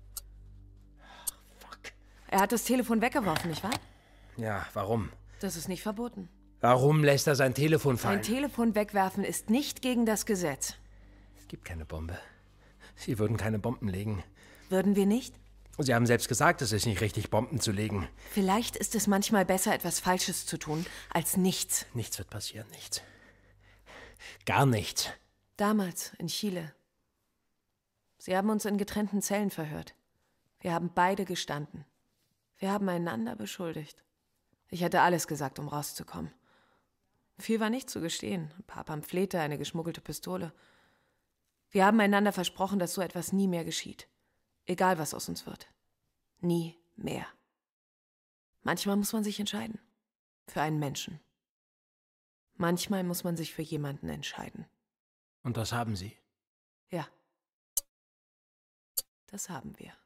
C: Er hat das Telefon weggeworfen, nicht wahr?
G: Ja, warum?
C: Das ist nicht verboten.
G: Warum lässt er sein Telefon fallen?
C: Ein Telefon wegwerfen ist nicht gegen das Gesetz.
G: Es gibt keine Bombe. Sie würden keine Bomben legen.
C: Würden wir nicht?
G: Sie haben selbst gesagt, es ist nicht richtig, Bomben zu legen.
C: Vielleicht ist es manchmal besser, etwas Falsches zu tun, als nichts.
G: Nichts wird passieren, nichts. Gar nichts.
C: Damals in Chile. Sie haben uns in getrennten Zellen verhört. Wir haben beide gestanden. Wir haben einander beschuldigt. Ich hätte alles gesagt, um rauszukommen. Viel war nicht zu gestehen. Ein paar Pamphlete, eine geschmuggelte Pistole. Wir haben einander versprochen, dass so etwas nie mehr geschieht. Egal, was aus uns wird. Nie mehr. Manchmal muss man sich entscheiden. Für einen Menschen. Manchmal muss man sich für jemanden entscheiden.
G: Und das haben Sie?
C: Ja. Das haben wir.